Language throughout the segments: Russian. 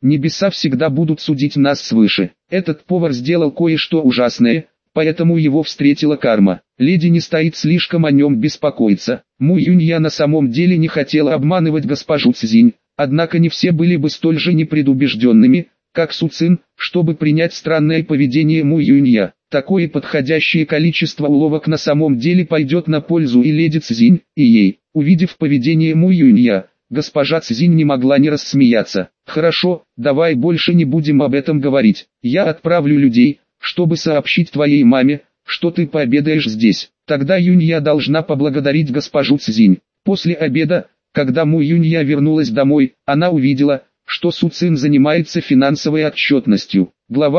небеса всегда будут судить нас свыше. Этот повар сделал кое-что ужасное, поэтому его встретила карма. Леди не стоит слишком о нем беспокоиться. Му Юнья на самом деле не хотела обманывать госпожу Цзинь, однако не все были бы столь же непредубежденными, как Су Цин, чтобы принять странное поведение Му Юнья. Такое подходящее количество уловок на самом деле пойдет на пользу и леди Цзинь, и ей. Увидев поведение Му Юнья, госпожа Цзинь не могла не рассмеяться. «Хорошо, давай больше не будем об этом говорить. Я отправлю людей, чтобы сообщить твоей маме, что ты пообедаешь здесь. Тогда Юнья должна поблагодарить госпожу Цзинь». После обеда, когда Му Юнья вернулась домой, она увидела, что Су Цин занимается финансовой отчетностью. Глава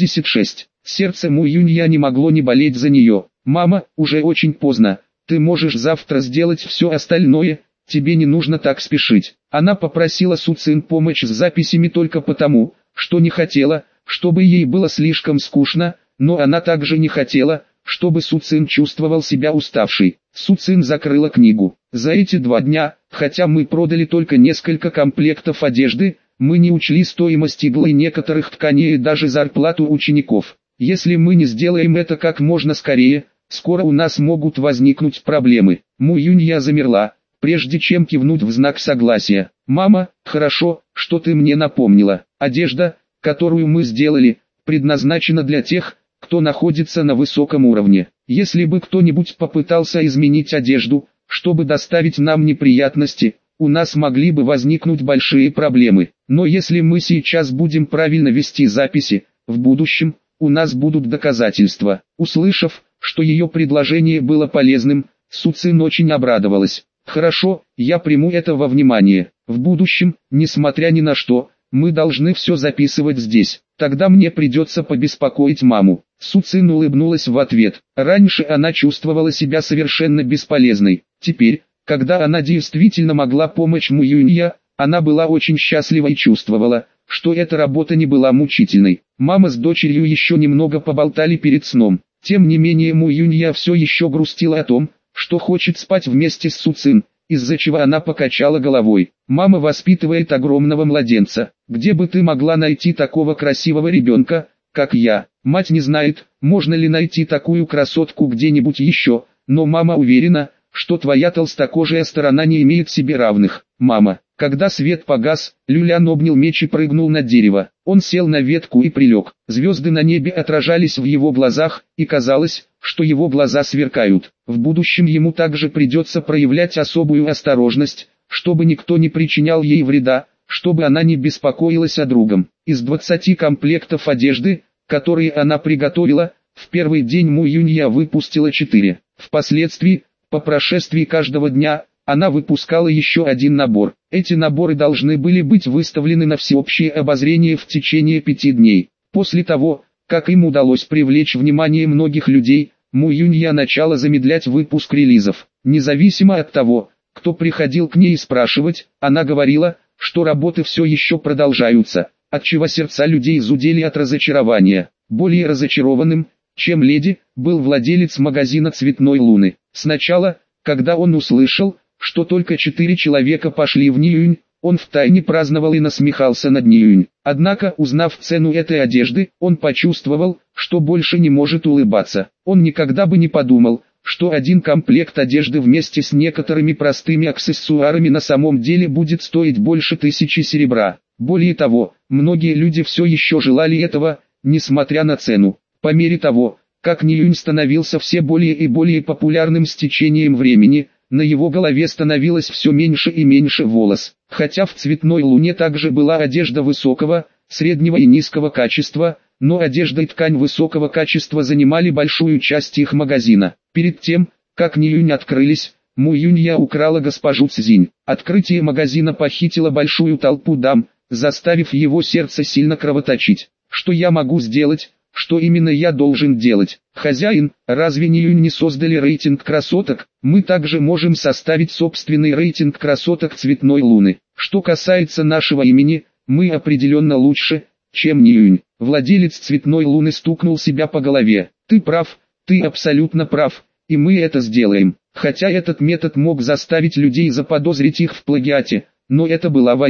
86. Сердце Му Юнья не могло не болеть за нее. «Мама, уже очень поздно. Ты можешь завтра сделать все остальное, тебе не нужно так спешить». Она попросила Су Цин помочь с записями только потому, что не хотела, чтобы ей было слишком скучно, но она также не хотела, чтобы Су Цин чувствовал себя уставшей. Су Цин закрыла книгу. За эти 2 дня, хотя мы продали только несколько комплектов одежды, мы не учли стоимость иглы некоторых тканей и даже зарплату учеников. Если мы не сделаем это как можно скорее, скоро у нас могут возникнуть проблемы. Му Юнья замерла, прежде чем кивнуть в знак согласия. «Мама, хорошо, что ты мне напомнила. Одежда, которую мы сделали, предназначена для тех, кто находится на высоком уровне. Если бы кто-нибудь попытался изменить одежду, чтобы доставить нам неприятности, у нас могли бы возникнуть большие проблемы. Но если мы сейчас будем правильно вести записи, в будущем, у нас будут доказательства». Услышав, что ее предложение было полезным, Су Цин очень обрадовалась. «Хорошо, я приму это во внимание. В будущем, несмотря ни на что, мы должны все записывать здесь. Тогда мне придется побеспокоить маму». Су Цин улыбнулась в ответ. Раньше она чувствовала себя совершенно бесполезной. Теперь, когда она действительно могла помочь Му Юнья, она была очень счастлива и чувствовала, что эта работа не была мучительной. Мама с дочерью еще немного поболтали перед сном. Тем не менее Му Юнья все еще грустила о том, что хочет спать вместе с Су Цин, из-за чего она покачала головой. «Мама воспитывает огромного младенца. Где бы ты могла найти такого красивого ребенка, как я? Мать не знает, можно ли найти такую красотку где-нибудь еще, но мама уверена, что твоя толстокожая сторона не имеет себе равных. Мама». Когда свет погас, Люлян обнял меч и прыгнул на дерево. Он сел на ветку и прилег. Звезды на небе отражались в его глазах, и казалось, что его глаза сверкают. В будущем ему также придется проявлять особую осторожность, чтобы никто не причинял ей вреда, чтобы она не беспокоилась о другом. Из 20 комплектов одежды, которые она приготовила, в первый день Му Юнья выпустила 4. Впоследствии, по прошествии каждого дня, она выпускала еще один набор. Эти наборы должны были быть выставлены на всеобщее обозрение в течение 5 дней. После того, как им удалось привлечь внимание многих людей, Му Юнья начала замедлять выпуск релизов. Независимо от того, кто приходил к ней спрашивать, она говорила, что работы все еще продолжаются, отчего сердца людей зудели от разочарования. Более разочарованным, чем леди, был владелец магазина «Цветной луны». Сначала, когда он услышал, что только 4 человека пошли в Ниюнь, он втайне праздновал и насмехался над Ниюнь. Однако, узнав цену этой одежды, он почувствовал, что больше не может улыбаться. Он никогда бы не подумал, что один комплект одежды вместе с некоторыми простыми аксессуарами на самом деле будет стоить больше 1000 серебра. Более того, многие люди все еще желали этого, несмотря на цену. По мере того, как Ниюнь становился все более и более популярным с течением времени, на его голове становилось все меньше и меньше волос. Хотя в «Цветной луне» также была одежда высокого, среднего и низкого качества, но одежда и ткань высокого качества занимали большую часть их магазина. Перед тем, как Ниюнь открылись, Му Юнья украла госпожу Цзинь. Открытие магазина похитило большую толпу дам, заставив его сердце сильно кровоточить. «Что я могу сделать? Что именно я должен делать? Хозяин, разве Ниюнь не создали рейтинг красоток? Мы также можем составить собственный рейтинг красоток «Цветной луны». Что касается нашего имени, мы определенно лучше, чем Ниюнь». Владелец «Цветной луны» стукнул себя по голове. «Ты прав, ты абсолютно прав, и мы это сделаем». Хотя этот метод мог заставить людей заподозрить их в плагиате, но это была война.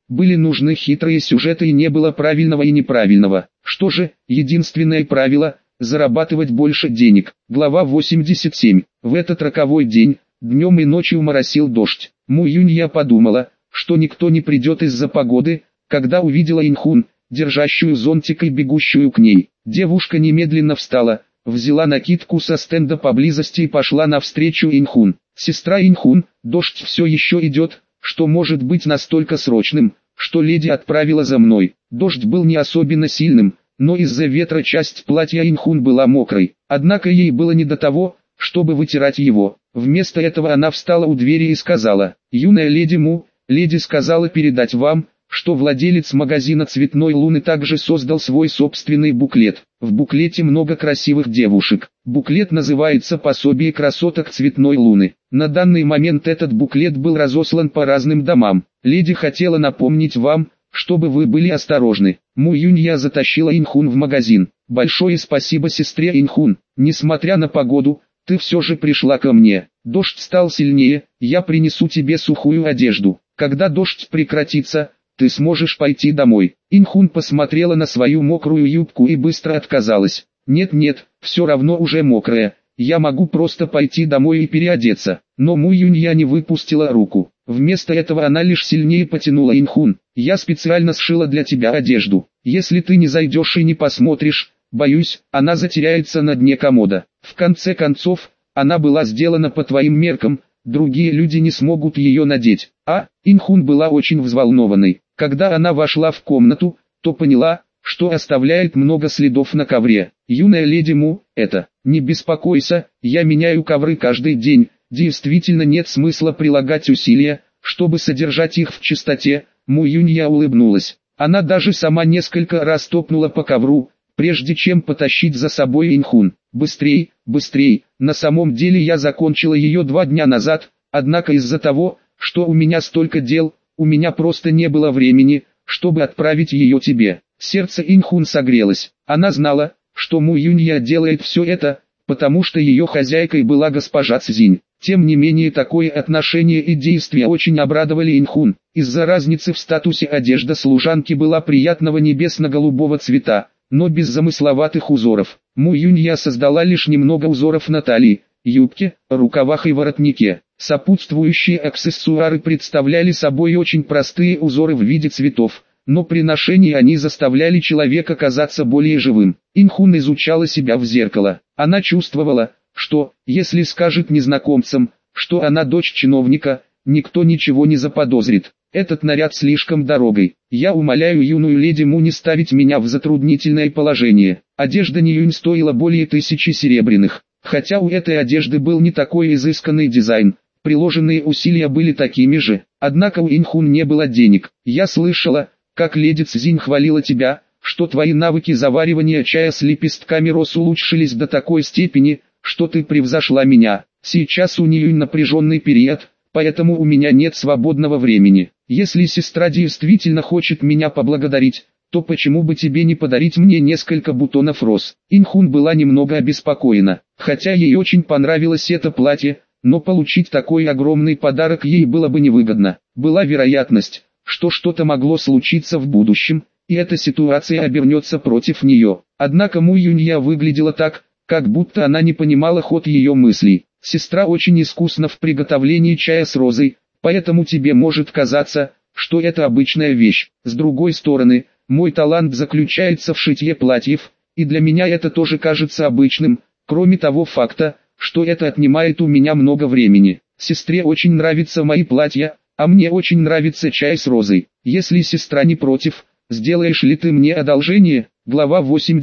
Были нужны хитрые сюжеты и не было правильного и неправильного. Что же, единственное правило – зарабатывать больше денег. Глава 87. В этот роковой день, днем и ночью моросил дождь. Му Юнья подумала, что никто не придет из-за погоды, когда увидела Инхун, держащую зонтик и бегущую к ней. Девушка немедленно встала, взяла накидку со стенда поблизости и пошла навстречу Инхун. «Сестра Инхун, дождь все еще идет, что может быть настолько срочным, что леди отправила за мной». Дождь был не особенно сильным, но из-за ветра часть платья Инхун была мокрой. Однако ей было не до того, чтобы вытирать его. Вместо этого она встала у двери и сказала: «Юная леди Му, леди сказала передать вам, что владелец магазина «Цветной Луны» также создал свой собственный буклет. В буклете много красивых девушек. Буклет называется «Пособие красоток Цветной Луны». На данный момент этот буклет был разослан по разным домам. Леди хотела напомнить вам, чтобы вы были осторожны». Му Юнья затащила Инхун в магазин. «Большое спасибо сестре Инхун. Несмотря на погоду, ты все же пришла ко мне. Дождь стал сильнее, я принесу тебе сухую одежду. Когда дождь прекратится, ты сможешь пойти домой». Инхун посмотрела на свою мокрую юбку и быстро отказалась. «Нет-нет, все равно уже мокрая, я могу просто пойти домой и переодеться». Но Му Юнья не выпустила руку. Вместо этого она лишь сильнее потянула Инхун. «Я специально сшила для тебя одежду. Если ты не зайдешь и не посмотришь, боюсь, она затеряется на дне комода. В конце концов, она была сделана по твоим меркам, другие люди не смогут ее надеть». Инхун была очень взволнованной. Когда она вошла в комнату, то поняла, что оставляет много следов на ковре. «Юная леди Му, не беспокойся, я меняю ковры каждый день, действительно нет смысла прилагать усилия, чтобы содержать их в чистоте». Му Юнья улыбнулась. Она даже сама несколько раз топнула по ковру, прежде чем потащить за собой Инхун. «Быстрей, быстрей, на самом деле я закончила ее 2 дня назад, однако из-за того, что у меня столько дел, у меня просто не было времени, чтобы отправить ее тебе». Сердце Инхун согрелось. Она знала, что Му Юнья делает все это, потому что ее хозяйкой была госпожа Цзинь. Тем не менее такое отношение и действия очень обрадовали Инхун. Из-за разницы в статусе одежда служанки была приятного небесно-голубого цвета, но без замысловатых узоров. Му Юнья создала лишь немного узоров на талии, юбке, рукавах и воротнике. Сопутствующие аксессуары представляли собой очень простые узоры в виде цветов, но при ношении они заставляли человека казаться более живым. Инхун изучала себя в зеркало. Она чувствовала, что, если скажет незнакомцам, что она дочь чиновника, никто ничего не заподозрит. Этот наряд слишком дорогой. Я умоляю юную леди Му не ставить меня в затруднительное положение. Одежда Ниюнь стоила более 1000 серебряных. Хотя у этой одежды был не такой изысканный дизайн, приложенные усилия были такими же. Однако у Инхун не было денег. Я слышала, как леди Цзинь хвалила тебя, что твои навыки заваривания чая с лепестками роз улучшились до такой степени, что ты превзошла меня. Сейчас у Ниюнь напряженный период, поэтому у меня нет свободного времени. Если сестра действительно хочет меня поблагодарить, то почему бы тебе не подарить мне несколько бутонов роз?» Инхун была немного обеспокоена, хотя ей очень понравилось это платье, но получить такой огромный подарок ей было бы невыгодно. Была вероятность, что что-то могло случиться в будущем, и эта ситуация обернется против нее. Однако Му Юнья выглядела так, как будто она не понимала ход ее мыслей. «Сестра очень искусна в приготовлении чая с розой, поэтому тебе может казаться, что это обычная вещь. С другой стороны, мой талант заключается в шитье платьев, и для меня это тоже кажется обычным, кроме того факта, что это отнимает у меня много времени. Сестре очень нравятся мои платья, а мне очень нравится чай с розой. Если сестра не против, сделаешь ли ты мне одолжение?» Глава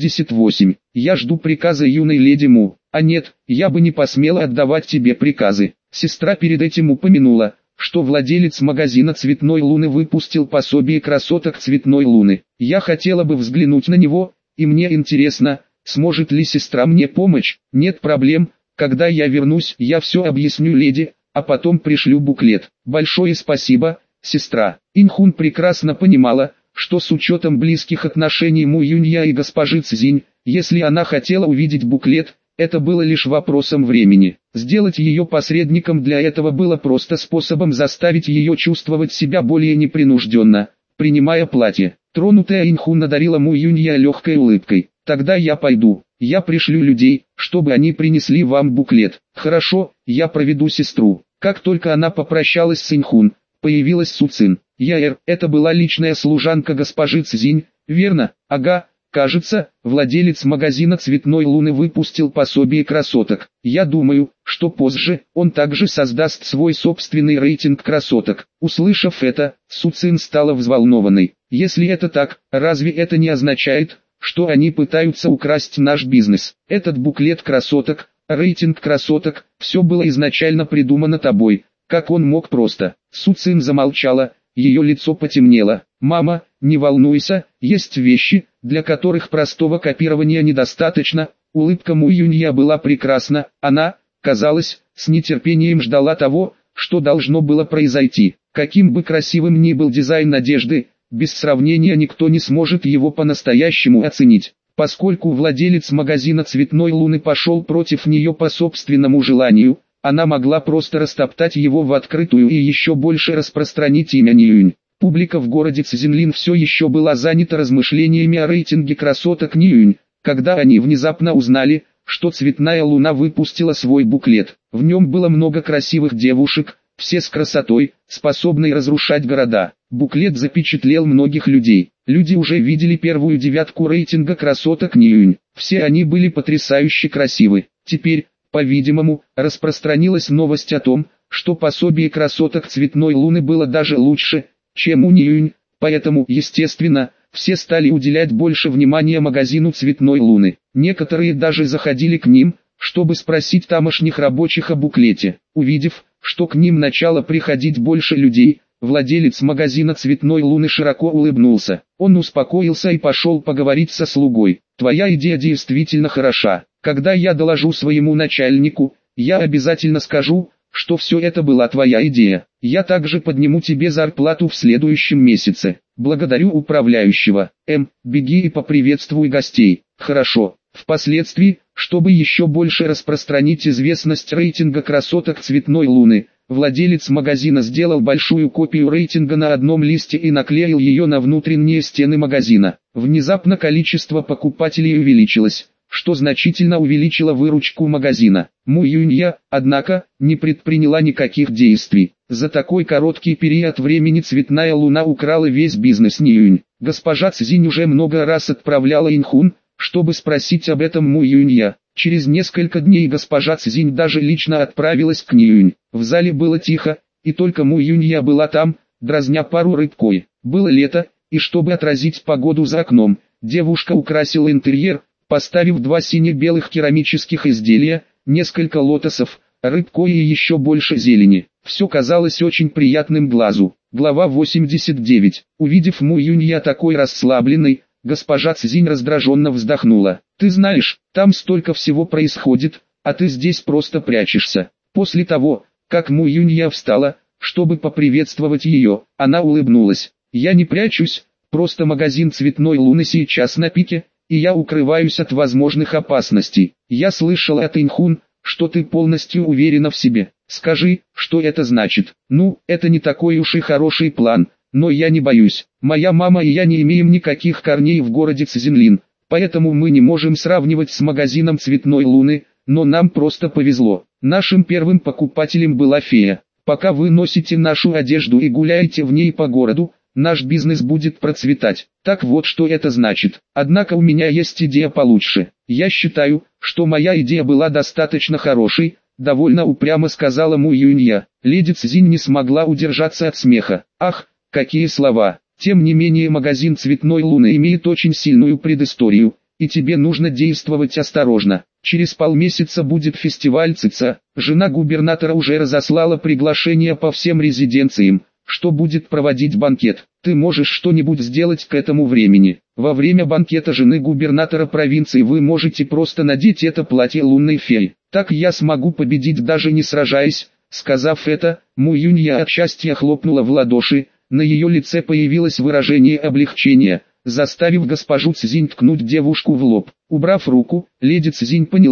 88. «Я жду приказа юной леди Му. Нет, я бы не посмела отдавать тебе приказы». Сестра перед этим упомянула, что владелец магазина «Цветной Луны» выпустил пособие красоток «Цветной Луны». Я хотела бы взглянуть на него, и мне интересно, сможет ли сестра мне помочь. «Нет проблем, когда я вернусь, я все объясню леди, а потом пришлю буклет». «Большое спасибо, сестра». Инхун прекрасно понимала, что с учетом близких отношений Му Юнья и госпожи Цзинь, если она хотела увидеть буклет, это было лишь вопросом времени. Сделать ее посредником для этого было просто способом заставить ее чувствовать себя более непринужденно, принимая платье. Тронутая Инхун одарила Му Юнья легкой улыбкой. «Тогда я пойду. Я пришлю людей, чтобы они принесли вам буклет». «Хорошо, я проведу сестру». Как только она попрощалась с Инхун, появилась Су Цин. Это была личная служанка госпожи Цзинь, верно? Ага. Кажется, владелец магазина «Цветной Луны» выпустил пособие красоток. Я думаю, что позже он также создаст свой собственный рейтинг красоток. Услышав это, Су Цин стала взволнованной. Если это так, разве это не означает, что они пытаются украсть наш бизнес? Этот буклет красоток, рейтинг красоток, все было изначально придумано тобой. Как он мог просто? Су Цин замолчала, ее лицо потемнело. «Мама, не волнуйся, есть вещи, для которых простого копирования недостаточно». Улыбка Му Юнья была прекрасна, она, казалось, с нетерпением ждала того, что должно было произойти. Каким бы красивым ни был дизайн одежды, без сравнения никто не сможет его по-настоящему оценить. Поскольку владелец магазина «Цветной Луны» пошел против нее по собственному желанию, она могла просто растоптать его в открытую и еще больше распространить имя Ниюнь. Публика в городе Цзинлин все еще была занята размышлениями о рейтинге красоток Ниюнь, когда они внезапно узнали, что «Цветная Луна» выпустила свой буклет. В нем было много красивых девушек, все с красотой, способной разрушать города. Буклет запечатлел многих людей. Люди уже видели первую девятку рейтинга красоток Ниюнь. Все они были потрясающе красивы. Теперь, по-видимому, распространилась новость о том, что пособие красоток «Цветной Луны» было даже лучше, чем у Ниюнь, поэтому, естественно, все стали уделять больше внимания магазину «Цветной Луны». Некоторые даже заходили к ним, чтобы спросить тамошних рабочих о буклете. Увидев, что к ним начало приходить больше людей, владелец магазина «Цветной Луны» широко улыбнулся. Он успокоился и пошел поговорить со слугой. «Твоя идея действительно хороша. Когда я доложу своему начальнику, я обязательно скажу, что все это была твоя идея. Я также подниму тебе зарплату в следующем месяце. Благодарю управляющего. Беги и поприветствуй гостей». «Хорошо». Впоследствии, чтобы еще больше распространить известность рейтинга красоток «Цветной Луны», владелец магазина сделал большую копию рейтинга на одном листе и наклеил ее на внутренние стены магазина. Внезапно количество покупателей увеличилось, что значительно увеличило выручку магазина. Му Юнья, однако, не предприняла никаких действий. За такой короткий период времени «Цветная Луна» украла весь бизнес Ниюнь. Госпожа Цзинь уже много раз отправляла Инхун, чтобы спросить об этом Му Юнья. Через несколько дней госпожа Цзинь даже лично отправилась к Ниюнь. В зале было тихо, и только Му Юнья была там, дразня пару рыбкой. Было лето, и чтобы отразить погоду за окном, девушка украсила интерьер, поставив 2 сине-белых керамических изделия, несколько лотосов, рыбкой и еще больше зелени. Все казалось очень приятным глазу. Глава 89. Увидев Му Юнья такой расслабленной, госпожа Цзинь раздраженно вздохнула. «Ты знаешь, там столько всего происходит, а ты здесь просто прячешься». После того, как Му Юнья встала, чтобы поприветствовать ее, она улыбнулась. «Я не прячусь, просто магазин «Цветной Луны» сейчас на пике, и я укрываюсь от возможных опасностей. Я слышал от Инхун, что ты полностью уверена в себе. Скажи, что это значит?» «Ну, это не такой уж и хороший план, но я не боюсь. Моя мама и я не имеем никаких корней в городе Цзинлин, поэтому мы не можем сравнивать с магазином «Цветной Луны», но нам просто повезло. Нашим первым покупателем была фея. Пока вы носите нашу одежду и гуляете в ней по городу, наш бизнес будет процветать. Так вот что это значит. Однако у меня есть идея получше. Я считаю, что моя идея была достаточно хорошей», довольно упрямо сказала Му Юнья. Леди Цзинь не смогла удержаться от смеха. «Ах, какие слова! Тем не менее магазин «Цветной Луны» имеет очень сильную предысторию, и тебе нужно действовать осторожно. Через полмесяца будет фестиваль ЦИЦА. Жена губернатора уже разослала приглашение по всем резиденциям, что будет проводить банкет. Ты можешь что-нибудь сделать к этому времени. Во время банкета жены губернатора провинции вы можете просто надеть это платье лунной феи. Так я смогу победить, даже не сражаясь». Сказав это, Му Юнья от счастья хлопнула в ладоши. На ее лице появилось выражение облегчения, заставив госпожу Цзинь ткнуть девушку в лоб. Убрав руку, леди Цзинь поняла,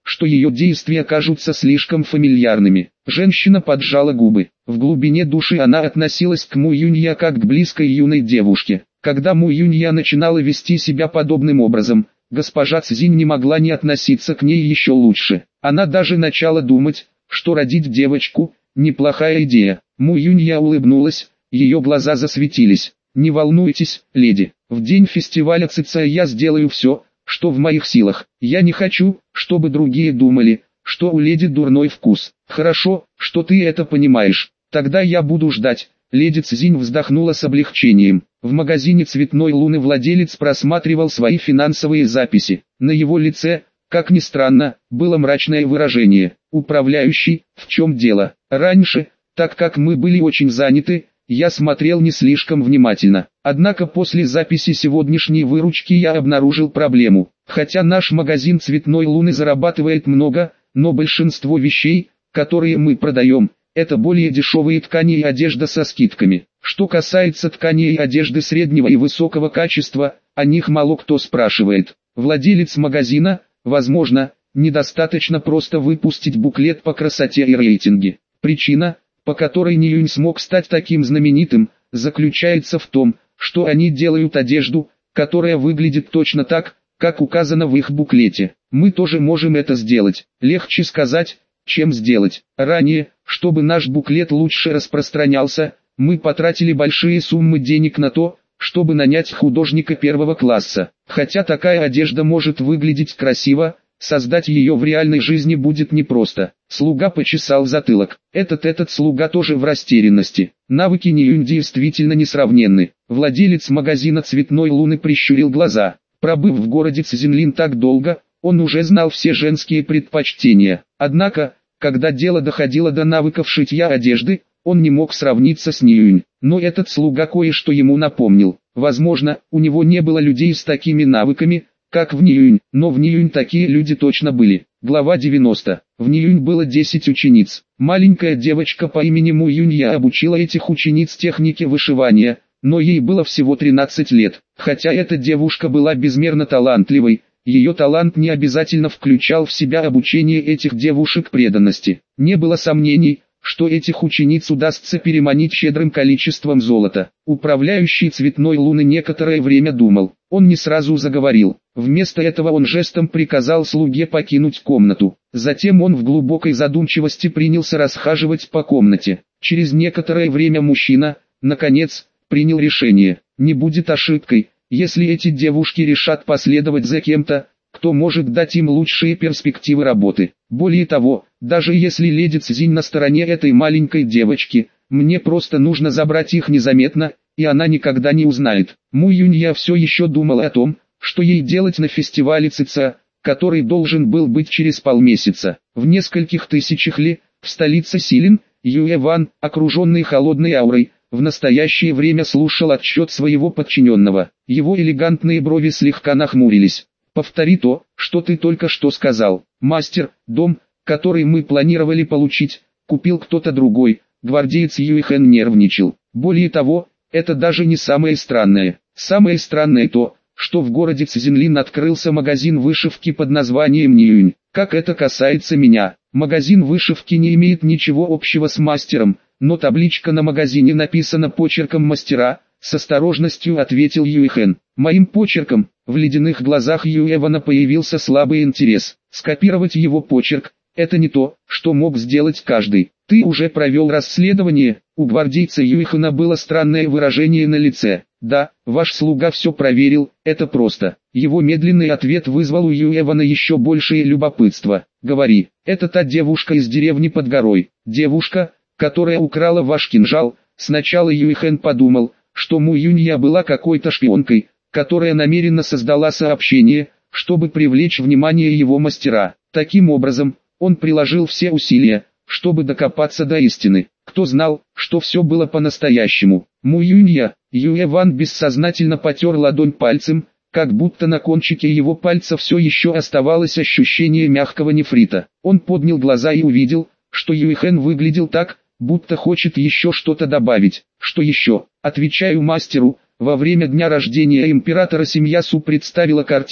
что ее действия кажутся слишком фамильярными. Женщина поджала губы. В глубине души она относилась к Му Юнья как к близкой юной девушке. Когда Му Юнья начинала вести себя подобным образом, госпожа Цзинь не могла не относиться к ней еще лучше. Она даже начала думать, что родить девочку – неплохая идея. Му Юнья улыбнулась, ее глаза засветились. «Не волнуйтесь, леди, в день фестиваля Цицая я сделаю все, что в моих силах. Я не хочу, чтобы другие думали, что у леди дурной вкус. Хорошо, что ты это понимаешь. Тогда я буду ждать». Леди Цзинь вздохнула с облегчением. В магазине «Цветной луны» владелец просматривал свои финансовые записи. На его лице, как ни странно, было мрачное выражение. «Управляющий, в чем дело? Раньше, так как мы были очень заняты, я смотрел не слишком внимательно. Однако после записи сегодняшней выручки я обнаружил проблему. Хотя наш магазин «Цветной луны» зарабатывает много, но большинство вещей, которые мы продаем, это более дешевые ткани и одежда со скидками. Что касается тканей и одежды среднего и высокого качества, о них мало кто спрашивает. Владелец магазина, возможно, недостаточно просто выпустить буклет по красоте и рейтинге. Причина, по которой Ниюнь смог стать таким знаменитым, заключается в том, что они делают одежду, которая выглядит точно так, как указано в их буклете. Мы тоже можем это сделать. Легче сказать, чем сделать. Ранее, чтобы наш буклет лучше распространялся, мы потратили большие суммы денег на то, чтобы нанять художника первого класса. Хотя такая одежда может выглядеть красиво, создать ее в реальной жизни будет непросто. Слуга почесал затылок. Этот слуга тоже в растерянности. Навыки Ниюнь действительно несравненны. Владелец магазина «Цветной луны» прищурил глаза. Пробыв в городе Цзинлин так долго, он уже знал все женские предпочтения. Однако, когда дело доходило до навыков шитья одежды, он не мог сравниться с Ниюнь. Но этот слуга кое-что ему напомнил. Возможно, у него не было людей с такими навыками, как в Ниюнь, но в Ниюнь такие люди точно были. Глава 90. В Ниюнь было 10 учениц. Маленькая девочка по имени Му Юнья обучила этих учениц технике вышивания, но ей было всего 13 лет. Хотя эта девушка была безмерно талантливой, ее талант не обязательно включал в себя обучение этих девушек преданности. Не было сомнений, что этих учениц удастся переманить щедрым количеством золота. Управляющий «Цветной луны» некоторое время думал. Он не сразу заговорил. Вместо этого он жестом приказал слуге покинуть комнату. Затем он в глубокой задумчивости принялся расхаживать по комнате. Через некоторое время мужчина, наконец, принял решение. Не будет ошибкой, если эти девушки решат последовать за кем-то, кто может дать им лучшие перспективы работы. Более того, даже если леди Цзинь на стороне этой маленькой девочки, мне просто нужно забрать их незаметно, и она никогда не узнает. Му Юнья все еще думала о том, что ей делать на фестивале Цица, который должен был быть через полмесяца. В нескольких тысячах ли, в столице Силин, Юэван, окруженный холодной аурой, в настоящее время слушал отчет своего подчиненного. Его элегантные брови слегка нахмурились. «Повтори то, что ты только что сказал. Мастер, дом, который мы планировали получить, купил кто-то другой». Гвардеец Юйхэн нервничал. Более того, это даже не самое странное. Самое странное то, что в городе Цзинлин открылся магазин вышивки под названием Ниюнь. Как это касается меня, магазин вышивки не имеет ничего общего с мастером, но табличка на магазине написана почерком мастера, с осторожностью ответил Юйхэн. Моим почерком. В ледяных глазах Юэвана появился слабый интерес. Скопировать его почерк – это не то, что мог сделать каждый. Ты уже провел расследование? У гвардейца Юйхэна было странное выражение на лице. Да, ваш слуга все проверил, это просто. Его медленный ответ вызвал у Юэвана еще большее любопытство. Говори, это та девушка из деревни под горой. Девушка, которая украла ваш кинжал. Сначала Юйхэн подумал, что Му Юнья была какой-то шпионкой, которая намеренно создала сообщение, чтобы привлечь внимание его мастера. Таким образом, он приложил все усилия, чтобы докопаться до истины. Кто знал, что все было по-настоящему? Му Юнья. Юэван бессознательно потер ладонь пальцем, как будто на кончике его пальца все еще оставалось ощущение мягкого нефрита. Он поднял глаза и увидел, что Юйхэн выглядел так, будто хочет еще что-то добавить. Что еще? Отвечаю мастеру. Во время дня рождения императора семья Су представила картину,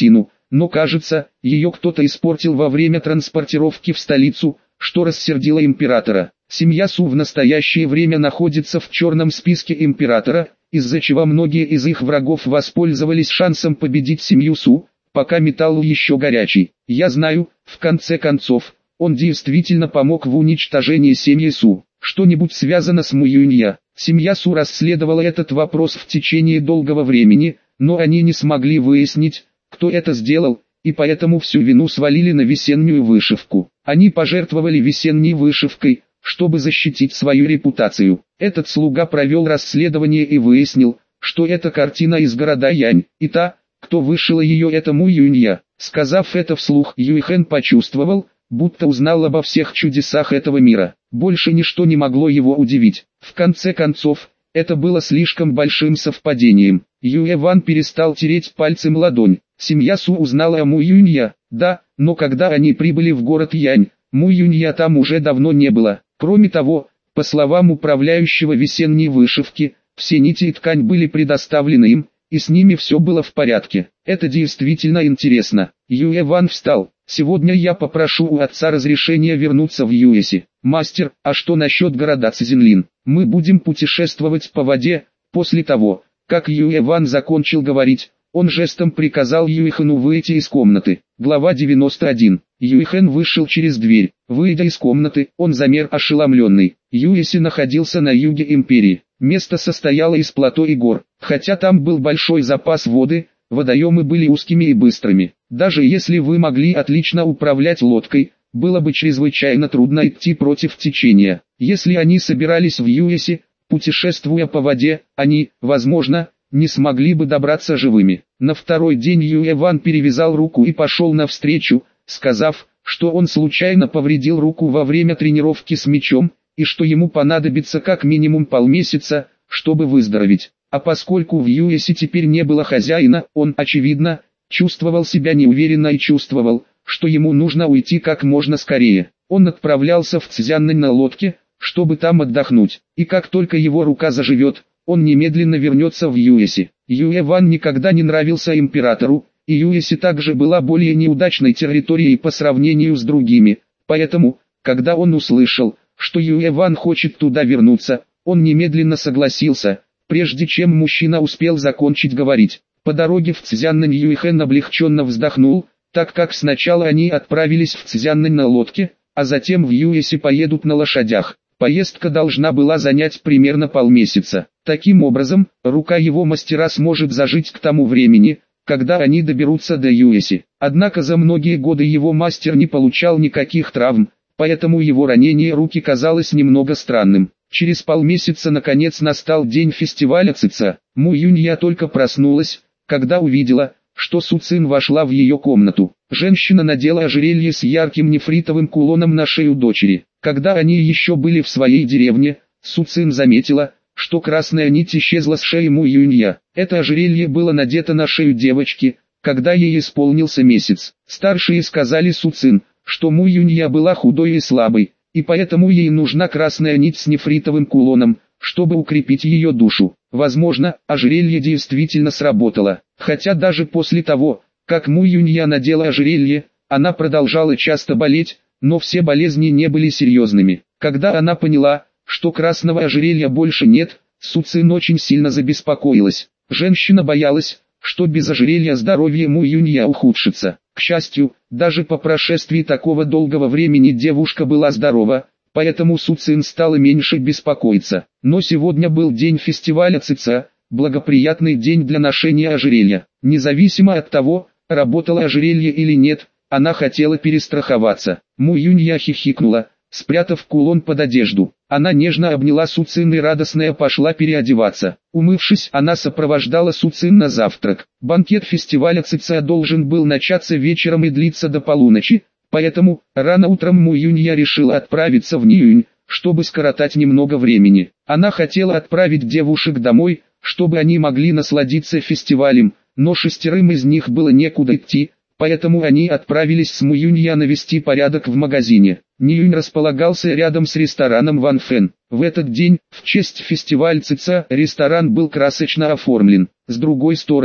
но кажется, ее кто-то испортил во время транспортировки в столицу, что рассердило императора. Семья Су в настоящее время находится в черном списке императора, из-за чего многие из их врагов воспользовались шансом победить семью Су, пока металл еще горячий. Я знаю, в конце концов, он действительно помог в уничтожении семьи Су. Что-нибудь связано с Му Юнья. Семья Су расследовала этот вопрос в течение долгого времени, но они не смогли выяснить, кто это сделал, и поэтому всю вину свалили на весеннюю вышивку. Они пожертвовали весенней вышивкой, чтобы защитить свою репутацию. Этот слуга провел расследование и выяснил, что это картина из города Янь, и та, кто вышила ее, это Му Юнья. Сказав это вслух, Юйхэн почувствовал, будто узнал обо всех чудесах этого мира. Больше ничто не могло его удивить. В конце концов, это было слишком большим совпадением. Юэ Ван перестал тереть пальцем ладонь. Семья Су узнала о Му Юнья, да, но когда они прибыли в город Янь, Му Юнья там уже давно не было. Кроме того, по словам управляющего весенней вышивки, все нити и ткань были предоставлены им, и с ними все было в порядке. Это действительно интересно. Юэ Ван встал. Сегодня я попрошу у отца разрешения вернуться в Юэси. Мастер, а что насчет города Цзинлин? Мы будем путешествовать по воде. После того, как Юэ Ван закончил говорить, он жестом приказал Юйхэну выйти из комнаты. Глава 91. Юйхэн вышел через дверь. Выйдя из комнаты, он замер ошеломленный. Юэси находился на юге империи. Место состояло из плато и гор. Хотя там был большой запас воды, водоемы были узкими и быстрыми. Даже если вы могли отлично управлять лодкой, было бы чрезвычайно трудно идти против течения. Если они собирались в Юэси, путешествуя по воде, они, возможно, не смогли бы добраться живыми. На второй день Юэ Ван перевязал руку и пошел навстречу, сказав, что он случайно повредил руку во время тренировки с мечом, и что ему понадобится как минимум полмесяца, чтобы выздороветь. А поскольку в Юэси теперь не было хозяина, он, очевидно, чувствовал себя неуверенно и чувствовал, что ему нужно уйти как можно скорее. Он отправлялся в Цзяннань на лодке, чтобы там отдохнуть, и как только его рука заживет, он немедленно вернется в Юэси. Юэ Ван никогда не нравился императору, и Юэси также была более неудачной территорией по сравнению с другими, поэтому, когда он услышал, что Юэ Ван хочет туда вернуться, он немедленно согласился, прежде чем мужчина успел закончить говорить. По дороге в Цзяннань Юйхэн облегченно вздохнул, так как сначала они отправились в Цзяннань на лодке, а затем в Юэси поедут на лошадях. Поездка должна была занять примерно полмесяца. Таким образом, рука его мастера сможет зажить к тому времени, когда они доберутся до Юэси. Однако за многие годы его мастер не получал никаких травм, поэтому его ранение руки казалось немного странным. Через полмесяца наконец настал день фестиваля Цица. Му Юнья только проснулась, когда увидела, что Су Цин вошла в ее комнату. Женщина надела ожерелье с ярким нефритовым кулоном на шею дочери. Когда они еще были в своей деревне, Су Цин заметила, что красная нить исчезла с шеи Му Юнья. Это ожерелье было надето на шею девочки, когда ей исполнился месяц. Старшие сказали Су Цин, что Му Юнья была худой и слабой, и поэтому ей нужна красная нить с нефритовым кулоном, чтобы укрепить ее душу. Возможно, ожерелье действительно сработало. Хотя даже после того, как Му Юнья надела ожерелье, она продолжала часто болеть, но все болезни не были серьезными. Когда она поняла, что красного ожерелья больше нет, Су Цин очень сильно забеспокоилась. Женщина боялась, что без ожерелья здоровье Му Юнья ухудшится. К счастью, даже по прошествии такого долгого времени девушка была здорова, поэтому Су Цин стала меньше беспокоиться. Но сегодня был день фестиваля Цица, благоприятный день для ношения ожерелья. Независимо от того, работало ожерелье или нет, она хотела перестраховаться. Му Юнья хихикнула, спрятав кулон под одежду. Она нежно обняла Су Цин и радостная пошла переодеваться. Умывшись, она сопровождала Су Цин на завтрак. Банкет фестиваля Цица должен был начаться вечером и длиться до полуночи, поэтому рано утром Му Юнья решила отправиться в Ниюнь, чтобы скоротать немного времени. Она хотела отправить девушек домой, чтобы они могли насладиться фестивалем, но 6 из них было некуда идти, поэтому они отправились с Му Юнья навести порядок в магазине. Ниюнь располагался рядом с рестораном Ван Фэн. В этот день, в честь фестиваля Цица, ресторан был красочно оформлен. С другой стороны,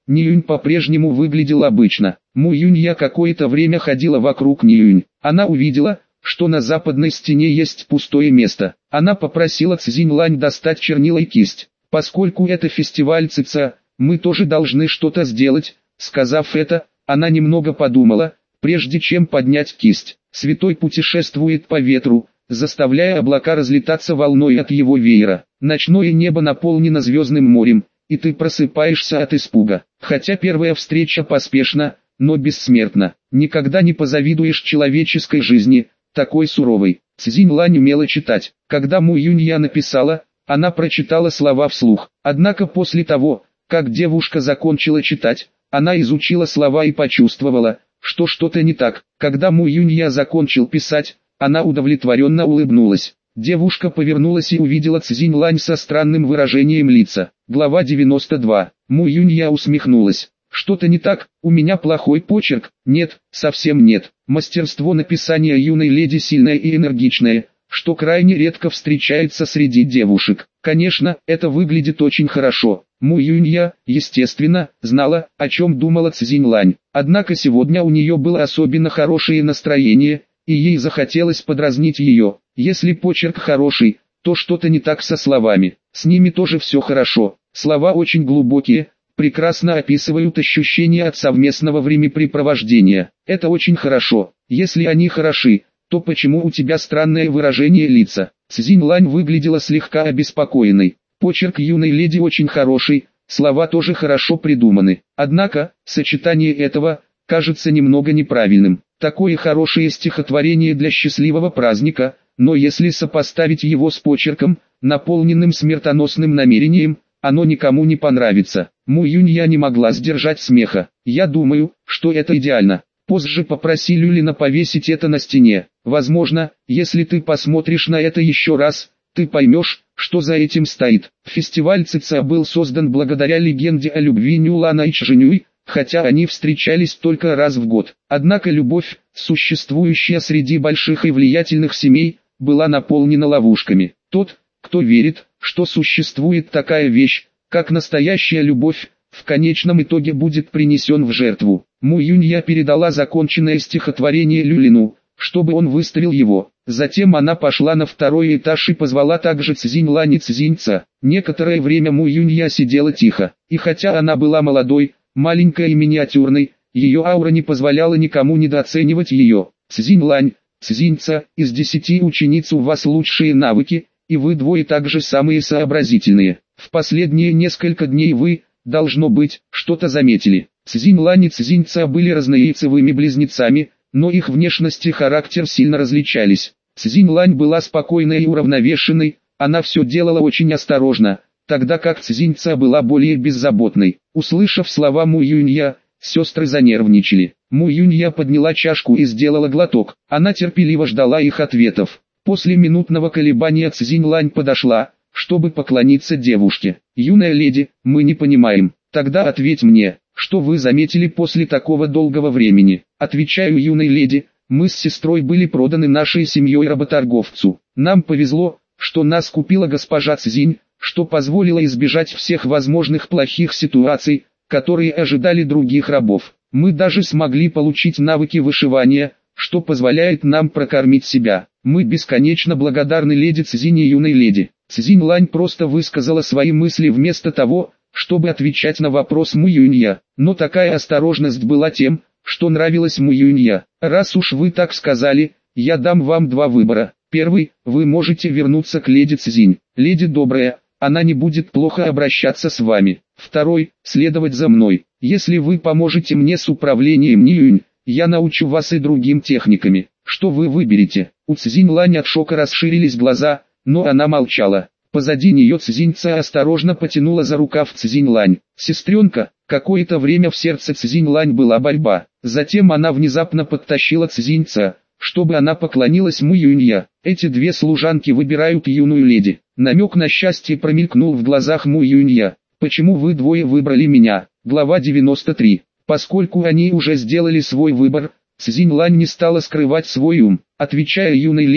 Ниюнь по-прежнему выглядел обычно. Му Юнья какое-то время ходила вокруг Ниюнь. Она увидела, что на западной стене есть пустое место. Она попросила Цзиньлань достать чернила и кисть. «Поскольку это фестиваль ЦИЦА, мы тоже должны что-то сделать». Сказав это, она немного подумала, прежде чем поднять кисть. Святой путешествует по ветру, заставляя облака разлетаться волной от его веера. Ночное небо наполнено звездным морем, и ты просыпаешься от испуга. Хотя первая встреча поспешна, но бессмертна. Никогда не позавидуешь человеческой жизни, такой суровой. Цзиньлань умела читать. Когда Му Юнья написала, она прочитала слова вслух. Однако после того, как девушка закончила читать, она изучила слова и почувствовала, что что-то не так. Когда Му Юнья закончил писать, она удовлетворенно улыбнулась. Девушка повернулась и увидела Цзиньлань со странным выражением лица. Глава 92. Му Юнья усмехнулась. «Что-то не так, у меня плохой почерк». «Нет, совсем нет. Мастерство написания юной леди сильное и энергичное, что крайне редко встречается среди девушек. Конечно, это выглядит очень хорошо». Му Юнья, естественно, знала, о чем думала Цзиньлань. Однако сегодня у нее было особенно хорошее настроение, и ей захотелось подразнить ее. Если почерк хороший, то что-то не так со словами. С ними тоже все хорошо. Слова очень глубокие, прекрасно описывают ощущения от совместного времяпрепровождения. Это очень хорошо. Если они хороши, то почему у тебя странное выражение лица? Цзиньлань выглядела слегка обеспокоенной. Почерк юной леди очень хороший, слова тоже хорошо придуманы. Однако, сочетание этого кажется немного неправильным. Такое хорошее стихотворение для счастливого праздника, но если сопоставить его с почерком, наполненным смертоносным намерением, оно никому не понравится. Му Юнья не могла сдержать смеха. «Я думаю, что это идеально. Позже попроси Люлина повесить это на стене. Возможно, если ты посмотришь на это еще раз, ты поймешь, что за этим стоит». Фестиваль ЦИЦА был создан благодаря легенде о любви Нюлана и Чжэнюй, хотя они встречались только раз в год. Однако любовь, существующая среди больших и влиятельных семей, была наполнена ловушками. Тот, кто верит, что существует такая вещь, как настоящая любовь, в конечном итоге будет принесен в жертву. Му Юнья передала законченное стихотворение Люлину, чтобы он выставил его. Затем она пошла на второй этаж и позвала также Цзиньлань и Цзиньца. Некоторое время Му Юнья сидела тихо, и хотя она была молодой, маленькой и миниатюрной, ее аура не позволяла никому недооценивать ее. «Цзиньлань, Цзиньца, из 10 учениц у вас лучшие навыки, и вы двое также самые сообразительные. В последние несколько дней вы, должно быть, что-то заметили». Цзиньлань и Цзиньца были разнояйцевыми близнецами, но их внешность и характер сильно различались. Цзиньлань была спокойной и уравновешенной, она все делала очень осторожно, тогда как Цзиньца была более беззаботной. Услышав слова Му Юнья, сестры занервничали. Му Юнья подняла чашку и сделала глоток. Она терпеливо ждала их ответов. После минутного колебания Цзиньлань подошла, чтобы поклониться девушке. «Юная леди, мы не понимаем. Тогда ответь мне, что вы заметили после такого долгого времени?» «Отвечаю юной леди, мы с сестрой были проданы нашей семьей работорговцу. Нам повезло, что нас купила госпожа Цзинь, что позволило избежать всех возможных плохих ситуаций, которые ожидали других рабов. Мы даже смогли получить навыки вышивания, что позволяет нам прокормить себя. Мы бесконечно благодарны леди Цзинь и юной леди». Цзиньлань просто высказала свои мысли вместо того, чтобы отвечать на вопрос Му Юнья. Но такая осторожность была тем, что нравилось Му Юнья. «Раз уж вы так сказали, я дам вам два выбора. Первый, вы можете вернуться к леди Цзинь. Леди добрая, она не будет плохо обращаться с вами. Второй, следовать за мной. Если вы поможете мне с управлением Ниюнь, я научу вас и другим техниками. Что вы выберете?» У Цзиньлань от шока расширились глаза, но она молчала. Позади нее Цзиньца осторожно потянула за рукав Цзиньлань. «Сестренка». Какое-то время в сердце Цзиньлань была борьба. Затем она внезапно подтащила Цзиньца, чтобы она поклонилась Му Юнья. «Эти две служанки выбирают юную леди». Намек на счастье промелькнул в глазах Му Юнья. «Почему вы двое выбрали меня?» Глава 93. Поскольку они уже сделали свой выбор, Цзиньлань не стала скрывать свой ум. «Отвечая юной леди,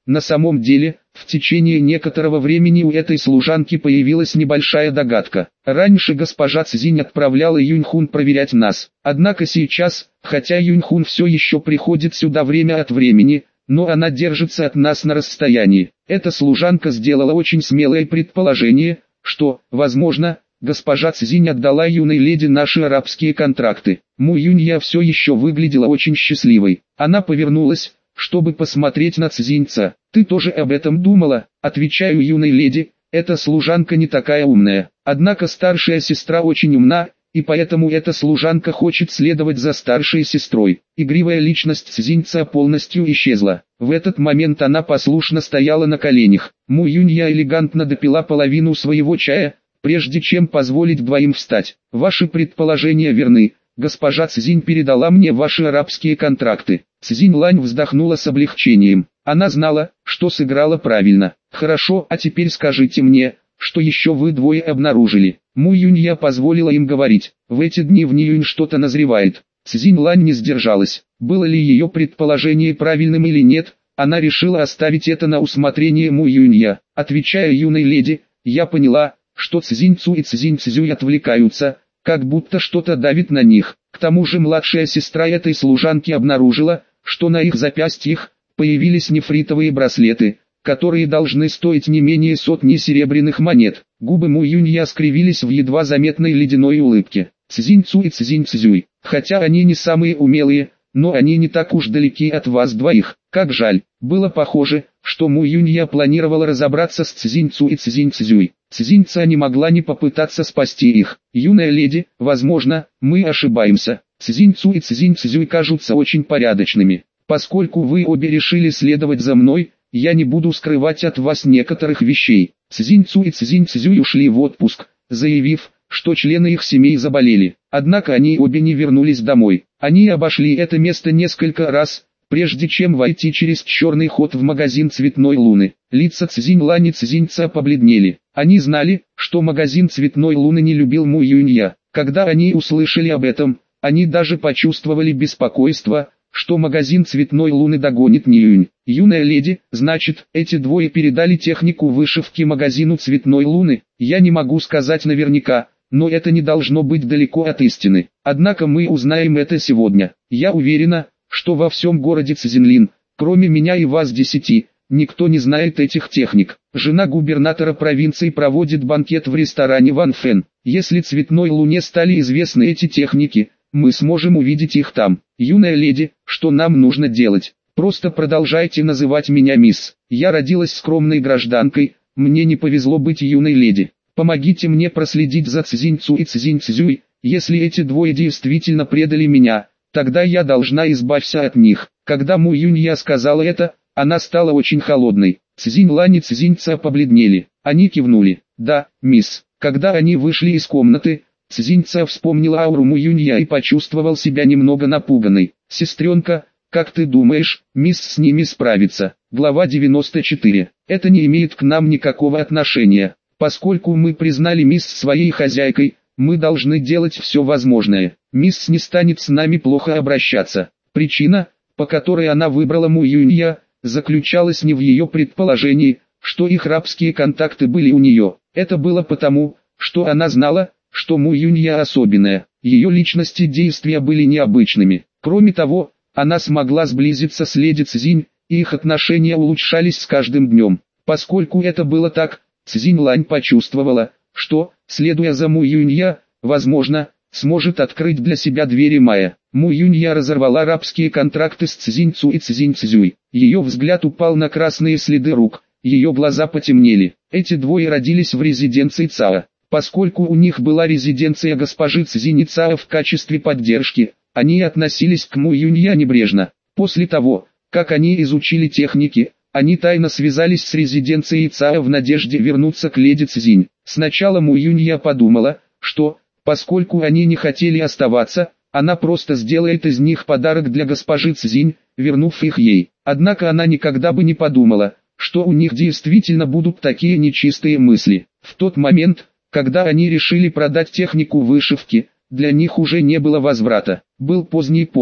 На самом деле, в течение некоторого времени у этой служанки появилась небольшая догадка. Раньше госпожа Цзинь отправляла Юньхун проверять нас. Однако сейчас, хотя Юньхун все еще приходит сюда время от времени, но она держится от нас на расстоянии. Эта служанка сделала очень смелое предположение, что, возможно, госпожа Цзинь отдала юной леди наши арабские контракты. Му Юнья все еще выглядела очень счастливой. Она повернулась, чтобы посмотреть на Цзиньца. «Ты тоже об этом думала?» Отвечаю юной леди, эта служанка не такая умная. Однако старшая сестра очень умна, и поэтому эта служанка хочет следовать за старшей сестрой. Игривая личность Цзиньца полностью исчезла. В этот момент она послушно стояла на коленях. Му Юнья элегантно допила половину своего чая, прежде чем позволить двоим встать. «Ваши предположения верны. Госпожа Цзинь передала мне ваши арабские контракты». Цзинь Лань вздохнула с облегчением. Она знала, что сыграла правильно. «Хорошо, а теперь скажите мне, что еще вы двое обнаружили?» Му Юнья позволила им говорить. В эти дни в Ниюнь что-то назревает. Цзинь Лань не сдержалась. Было ли ее предположение правильным или нет, она решила оставить это на усмотрение Му Юнья. Отвечая юной леди, я поняла, что Цзинь Цу и Цзинь Цзюй отвлекаются, как будто что-то давит на них. К тому же младшая сестра этой служанки обнаружила, что на их запястьях появились нефритовые браслеты, которые должны стоить не менее сотни серебряных монет. Губы Му Юнья скривились в едва заметной ледяной улыбке. Цзинь Цу и Цзинь Цзюй, хотя они не самые умелые, но они не так уж далеки от вас двоих. Как жаль, было похоже, что Му Юнья планировала разобраться с Цзинь Цу и Цзинь Цзюй. Цзинь Ца не могла не попытаться спасти их. Юная леди, возможно, мы ошибаемся. Цзинь Цу и Цзинь Цзюй кажутся очень порядочными. Поскольку вы обе решили следовать за мной, я не буду скрывать от вас некоторых вещей. Цзинь Цу и Цзинь Цзюй ушли в отпуск, заявив, что члены их семей заболели. Однако они обе не вернулись домой. Они обошли это место несколько раз, прежде чем войти через черный ход в магазин Цветной Луны. Лица Цзинь Лань и Цзинь Ца побледнели. Они знали, что магазин Цветной Луны не любил Му Юнья. Когда они услышали об этом, они даже почувствовали беспокойство, что магазин Цветной Луны догонит Ниюнь. Юная леди, значит, эти двое передали технику вышивки магазину Цветной Луны. Я не могу сказать наверняка, но это не должно быть далеко от истины. Однако мы узнаем это сегодня. Я уверена, что во всем городе Цзинлин, кроме меня и вас 10, никто не знает этих техник. Жена губернатора провинции проводит банкет в ресторане Ван Фэн. Если Цветной Луне стали известны эти техники, мы сможем увидеть их там. Юная леди, что нам нужно делать? Просто продолжайте называть меня мисс. Я родилась скромной гражданкой, мне не повезло быть юной леди. Помогите мне проследить за Цзинь Цу и Цзинь Цзюй. Если эти двое действительно предали меня, тогда я должна избавиться от них. Когда Му Юнья сказала это, она стала очень холодной. Цзинь Лань и Цзинь Ца побледнели. Они кивнули. Да, мисс. Когда они вышли из комнаты, Цзинь Ца вспомнила ауру Му Юнья и почувствовал себя немного напуганной. «Сестренка, как ты думаешь, мисс с ними справится?» Глава 94. Это не имеет к нам никакого отношения. Поскольку мы признали мисс своей хозяйкой, мы должны делать все возможное. Мисс не станет с нами плохо обращаться. Причина, по которой она выбрала Му Юнья, заключалась не в ее предположении, что их рабские контакты были у нее. Это было потому, что она знала, что Му Юнья особенная. Ее личность и действия были необычными. Кроме того, она смогла сблизиться с леди Цзинь, и их отношения улучшались с каждым днем. Поскольку это было так, Цзинь Лань почувствовала, что, следуя за Му Юнья, возможно, сможет открыть для себя двери Майя. Му Юнья разорвала рабские контракты с Цзинь Цу и Цзинь Цзюй. Ее взгляд упал на красные следы рук, ее глаза потемнели. Эти двое родились в резиденции Цао. Поскольку у них была резиденция госпожи Цзинь и Цао в качестве поддержки, они относились к Му Юнья небрежно. После того, как они изучили техники, они тайно связались с резиденцией Цао в надежде вернуться к леди Цзинь. Сначала Му Юнья подумала, что, поскольку они не хотели оставаться, она просто сделает из них подарок для госпожи Цзинь, вернув их ей. Однако она никогда бы не подумала, что у них действительно будут такие нечистые мысли. В тот момент, когда они решили продать технику вышивки, для них уже не было возврата. Был поздний полдень.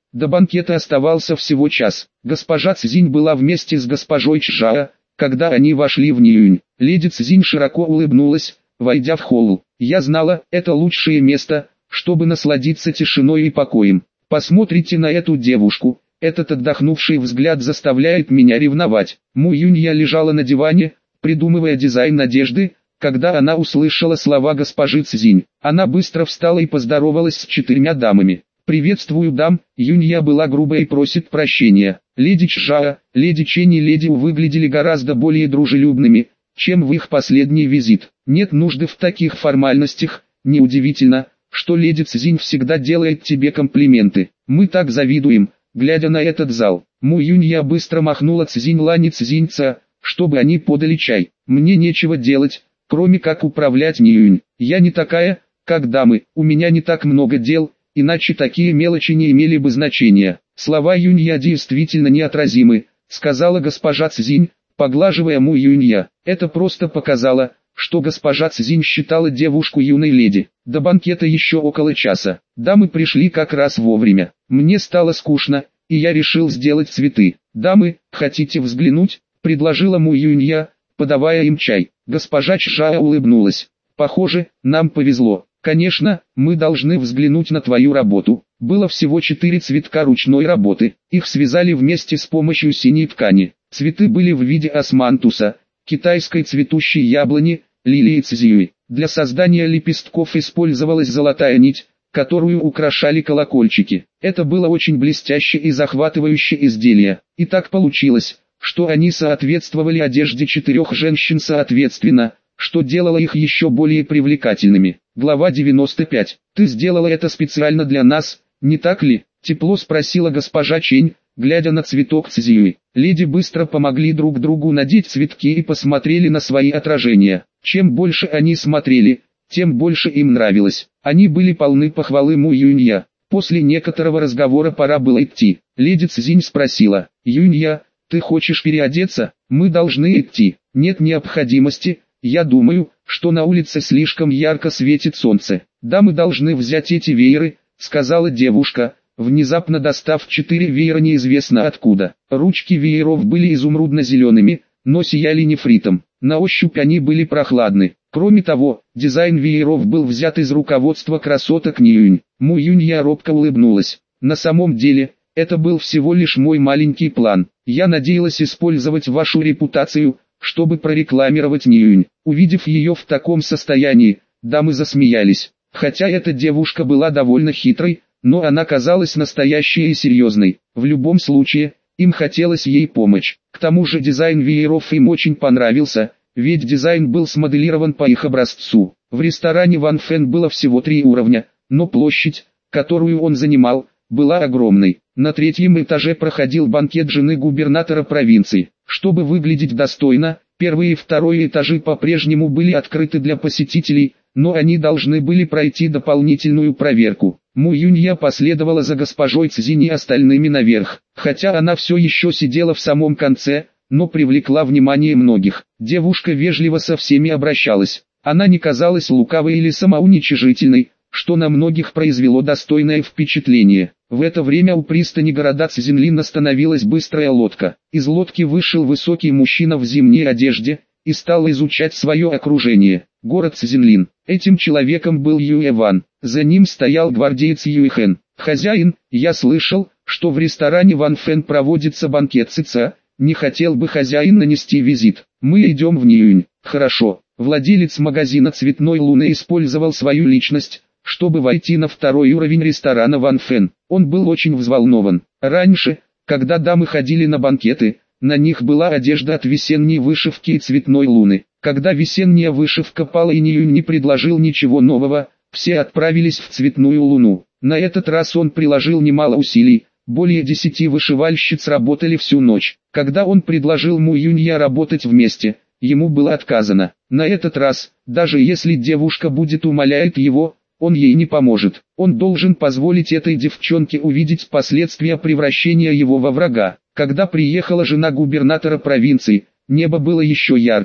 До банкета оставался всего час. Госпожа Цзинь была вместе с госпожой Чжао, когда они вошли в Ниюнь. Леди Цзинь широко улыбнулась, войдя в холл. «Я знала, это лучшее место, чтобы насладиться тишиной и покоем. Посмотрите на эту девушку, этот отдохнувший взгляд заставляет меня ревновать». Му Юнья лежала на диване, придумывая дизайн одежды, когда она услышала слова госпожи Цзинь. Она быстро встала и поздоровалась с 4 дамами. «Приветствую, дам». Юнья была грубой и просит прощения. Леди Чжао, леди Чэнь и леди У выглядели гораздо более дружелюбными, чем в их последний визит. Нет нужды в таких формальностях. Неудивительно, что леди Цзинь всегда делает тебе комплименты. Мы так завидуем, глядя на этот зал. Му Юнья быстро махнула Цзинь Лань и Цзинь Ца, чтобы они подали чай. Мне нечего делать, кроме как управлять Ниюнь. Я не такая, как дамы, у меня не так много дел, иначе такие мелочи не имели бы значения. Слова Юнья действительно неотразимы, сказала госпожа Цзинь, поглаживая Му Юнья. Это просто показало, что госпожа Цзинь считала девушку юной леди. До банкета еще около часа. Дамы пришли как раз вовремя. Мне стало скучно, и я решил сделать цветы. «Дамы, хотите взглянуть?» — предложила Му Юнья, подавая им чай. Госпожа Чжао улыбнулась. «Похоже, нам повезло. Конечно, мы должны взглянуть на твою работу». Было всего 4 цветка ручной работы. Их связали вместе с помощью синей ткани. Цветы были в виде османтуса, китайской цветущей яблони, лилии цзюи. Для создания лепестков использовалась золотая нить, которую украшали колокольчики. Это было очень блестящее и захватывающее изделие. И так получилось, что они соответствовали одежде 4 женщин соответственно, что делало их еще более привлекательными. Глава 95. «Ты сделала это специально для нас, не так ли?» — тепло спросила госпожа Чэнь, глядя на цветок цзюи. Леди быстро помогли друг другу надеть цветки и посмотрели на свои отражения. Чем больше они смотрели, тем больше им нравилось. Они были полны похвалы Му Юнья. После некоторого разговора пора было идти. Леди Цзинь спросила: «Юнья, ты хочешь переодеться? Мы должны идти». «Нет необходимости, я думаю, что на улице слишком ярко светит солнце. Да, мы должны взять эти вееры», — сказала девушка, внезапно достав 4 веера неизвестно откуда. Ручки вееров были изумрудно-зелеными, но сияли нефритом. На ощупь они были прохладны. Кроме того, дизайн вееров был взят из руководства красоток Ниюнь. Му Юнья робко улыбнулась. «На самом деле, это был всего лишь мой маленький план. Я надеялась использовать вашу репутацию, чтобы прорекламировать Ниюнь». Увидев ее в таком состоянии, дамы засмеялись. Хотя эта девушка была довольно хитрой, но она казалась настоящей и серьезной. В любом случае, им хотелось ей помочь. К тому же дизайн вееров им очень понравился, ведь дизайн был смоделирован по их образцу. В ресторане Ван Фэн было всего 3 уровня, но площадь, которую он занимал, была огромной. На 3-м этаже проходил банкет жены губернатора провинции. Чтобы выглядеть достойно, 1-й и 2-й этажи по-прежнему были открыты для посетителей, но они должны были пройти дополнительную проверку. Му Юнья последовала за госпожой Цзинь и остальными наверх, хотя она все еще сидела в самом конце, но привлекла внимание многих. Девушка вежливо со всеми обращалась. Она не казалась лукавой или самоуничижительной, что на многих произвело достойное впечатление. В это время у пристани города Цзинлин остановилась быстрая лодка. Из лодки вышел высокий мужчина в зимней одежде и стал изучать свое окружение. Город Цзинлин. Этим человеком был Юэ Ван. За ним стоял гвардеец Юэхэн. «Хозяин, я слышал, что в ресторане Ван Фэн проводится банкет ЦЦ. Не хотел бы хозяин нанести визит? Мы идем в Ниюнь». «Хорошо». Владелец магазина «Цветной Луны» использовал свою личность, чтобы войти на 2-й уровень ресторана Ван Фэн. Он был очень взволнован. Раньше, когда дамы ходили на банкеты, на них была одежда от весенней вышивки и «Цветной Луны». Когда весенняя вышивка пала и Ниюнь не предложил ничего нового, все отправились в «Цветную Луну». На этот раз он приложил немало усилий, более 10 вышивальщиц работали всю ночь. Когда он предложил Му Юнья работать вместе, ему было отказано. На этот раз, даже если девушка будет умолять его, он ей не поможет. Он должен позволить этой девчонке увидеть последствия превращения его во врага. Когда приехала жена губернатора провинции, небо было еще ярким.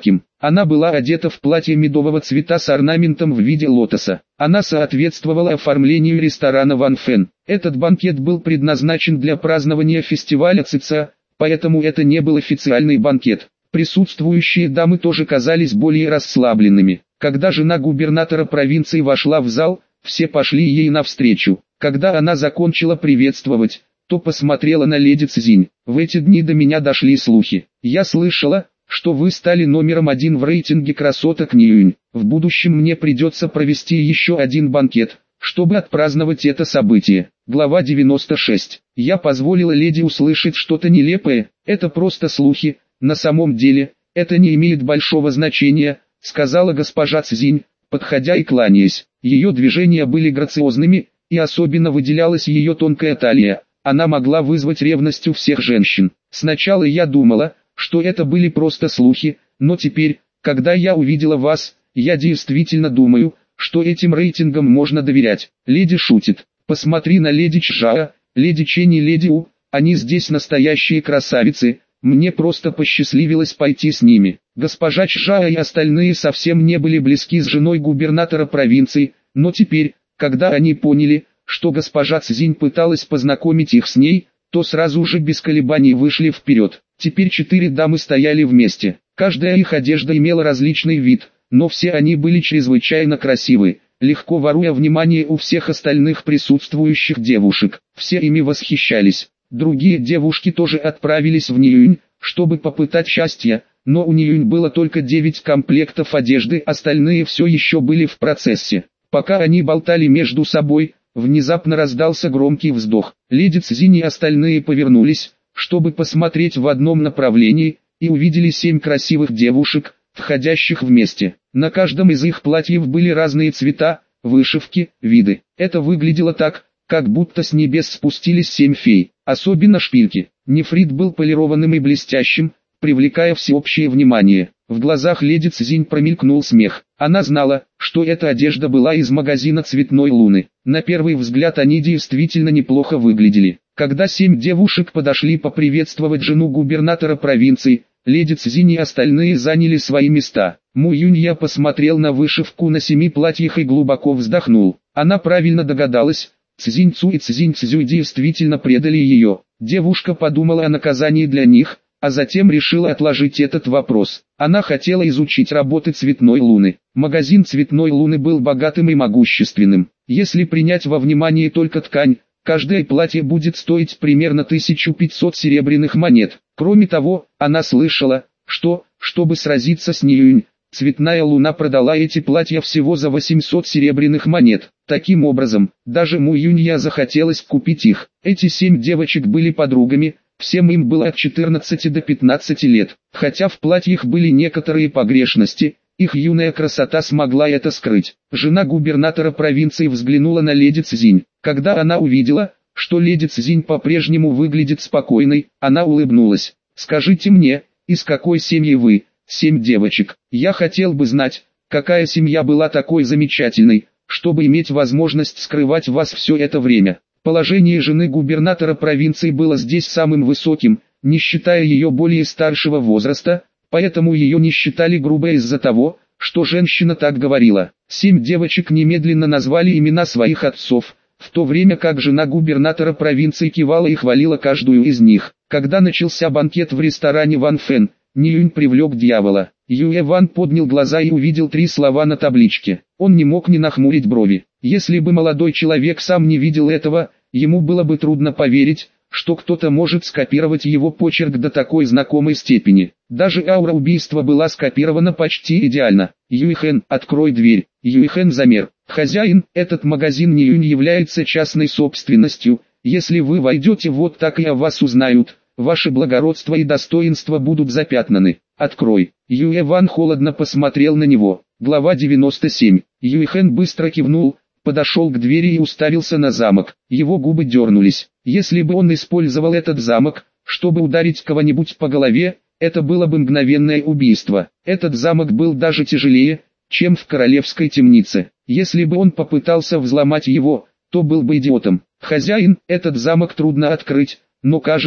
Она была одета в платье медового цвета с орнаментом в виде лотоса. Она соответствовала оформлению ресторана Ван Фен. Этот банкет был предназначен для празднования фестиваля ЦИЦА, поэтому это не был официальный банкет. Присутствующие дамы тоже казались более расслабленными. Когда жена губернатора провинции вошла в зал, все пошли ей навстречу. Когда она закончила приветствовать, то посмотрела на леди Цзинь. В эти дни до меня дошли слухи. Я слышала, что вы стали номером 1 в рейтинге красоток Ниюнь. В будущем мне придется провести еще один банкет, чтобы отпраздновать это событие. Глава 96. Я позволила леди услышать что-то нелепое, это просто слухи, на самом деле, это не имеет большого значения, сказала госпожа Цзинь, подходя и кланяясь. Ее движения были грациозными, и особенно выделялась ее тонкая талия. Она могла вызвать ревность у всех женщин. Сначала я думала, что это были просто слухи, но теперь, когда я увидела вас, я действительно думаю, что этим рейтингам можно доверять. Леди шутит. Посмотри на леди Чжао, леди Чень и леди У, они здесь настоящие красавицы, мне просто посчастливилось пойти с ними. Госпожа Чжао и остальные совсем не были близки с женой губернатора провинции, но теперь, когда они поняли, что госпожа Цзинь пыталась познакомить их с ней, то сразу же без колебаний вышли вперед. Теперь 4 дамы стояли вместе. Каждая их одежда имела различный вид, но все они были чрезвычайно красивы, легко воруя внимание у всех остальных присутствующих девушек. Все ими восхищались. Другие девушки тоже отправились в Ниюнь, чтобы попытать счастья, но у Ниюнь было только 9 комплектов одежды, остальные все еще были в процессе. Пока они болтали между собой, внезапно раздался громкий вздох. Леди Цзинь и остальные повернулись, чтобы посмотреть в одном направлении, и увидели 7 красивых девушек, входящих вместе. На каждом из их платьев были разные цвета, вышивки, виды. Это выглядело так, как будто с небес спустились 7 фей. Особенно шпильки. Нефрит был полированным и блестящим, привлекая всеобщее внимание. В глазах леди Цзинь промелькнул смех. Она знала, что эта одежда была из магазина Цветной Луны. На первый взгляд они действительно неплохо выглядели. Когда 7 девушек подошли поприветствовать жену губернатора провинции, леди Цзинь и остальные заняли свои места. Му Юнья посмотрел на вышивку на 7 платьях и глубоко вздохнул. Она правильно догадалась, Цзинь Цу и Цзинь Цзюй действительно предали ее. Девушка подумала о наказании для них, а затем решила отложить этот вопрос. Она хотела изучить работы Цветной Луны. Магазин Цветной Луны был богатым и могущественным. Если принять во внимание только ткань, каждое платье будет стоить примерно 1500 серебряных монет. Кроме того, она слышала, что, чтобы сразиться с Ниюнь, Цветная Луна продала эти платья всего за 800 серебряных монет. Таким образом, даже Му Юнья захотелось купить их. Эти 7 девочек были подругами, всем им было от 14 до 15 лет. Хотя в платьях были некоторые погрешности, их юная красота смогла это скрыть. Жена губернатора провинции взглянула на леди Цзинь. Когда она увидела, что леди Цзинь по-прежнему выглядит спокойной, она улыбнулась. «Скажите мне, из какой семьи вы?» «7 девочек. Я хотел бы знать, какая семья была такой замечательной, чтобы иметь возможность скрывать вас все это время». Положение жены губернатора провинции было здесь самым высоким, не считая ее более старшего возраста, поэтому ее не считали грубой из-за того, что женщина так говорила. 7 девочек немедленно назвали имена своих отцов, в то время как жена губернатора провинции кивала и хвалила каждую из них. Когда начался банкет в ресторане Ван Фен, Ниюнь привлек дьявола. Юэ Ван поднял глаза и увидел 3 слова на табличке. Он не мог не нахмурить брови. Если бы молодой человек сам не видел этого, ему было бы трудно поверить, что кто-то может скопировать его почерк до такой знакомой степени. Даже аура убийства была скопирована почти идеально. «Юйхэн, открой дверь». Юйхэн замер. «Хозяин, этот магазин Ниюнь является частной собственностью. Если вы войдете вот так и о вас узнают, ваше благородство и достоинство будут запятнаны. Открой». Юэ Ван холодно посмотрел на него. Глава 97. Юйхэн быстро кивнул, подошел к двери и уставился на замок. Его губы дернулись. Если бы он использовал этот замок, чтобы ударить кого-нибудь по голове, это было бы мгновенное убийство. Этот замок был даже тяжелее, чем в королевской темнице. Если бы он попытался взломать его, то был бы идиотом. «Хозяин, этот замок трудно открыть, но кажется,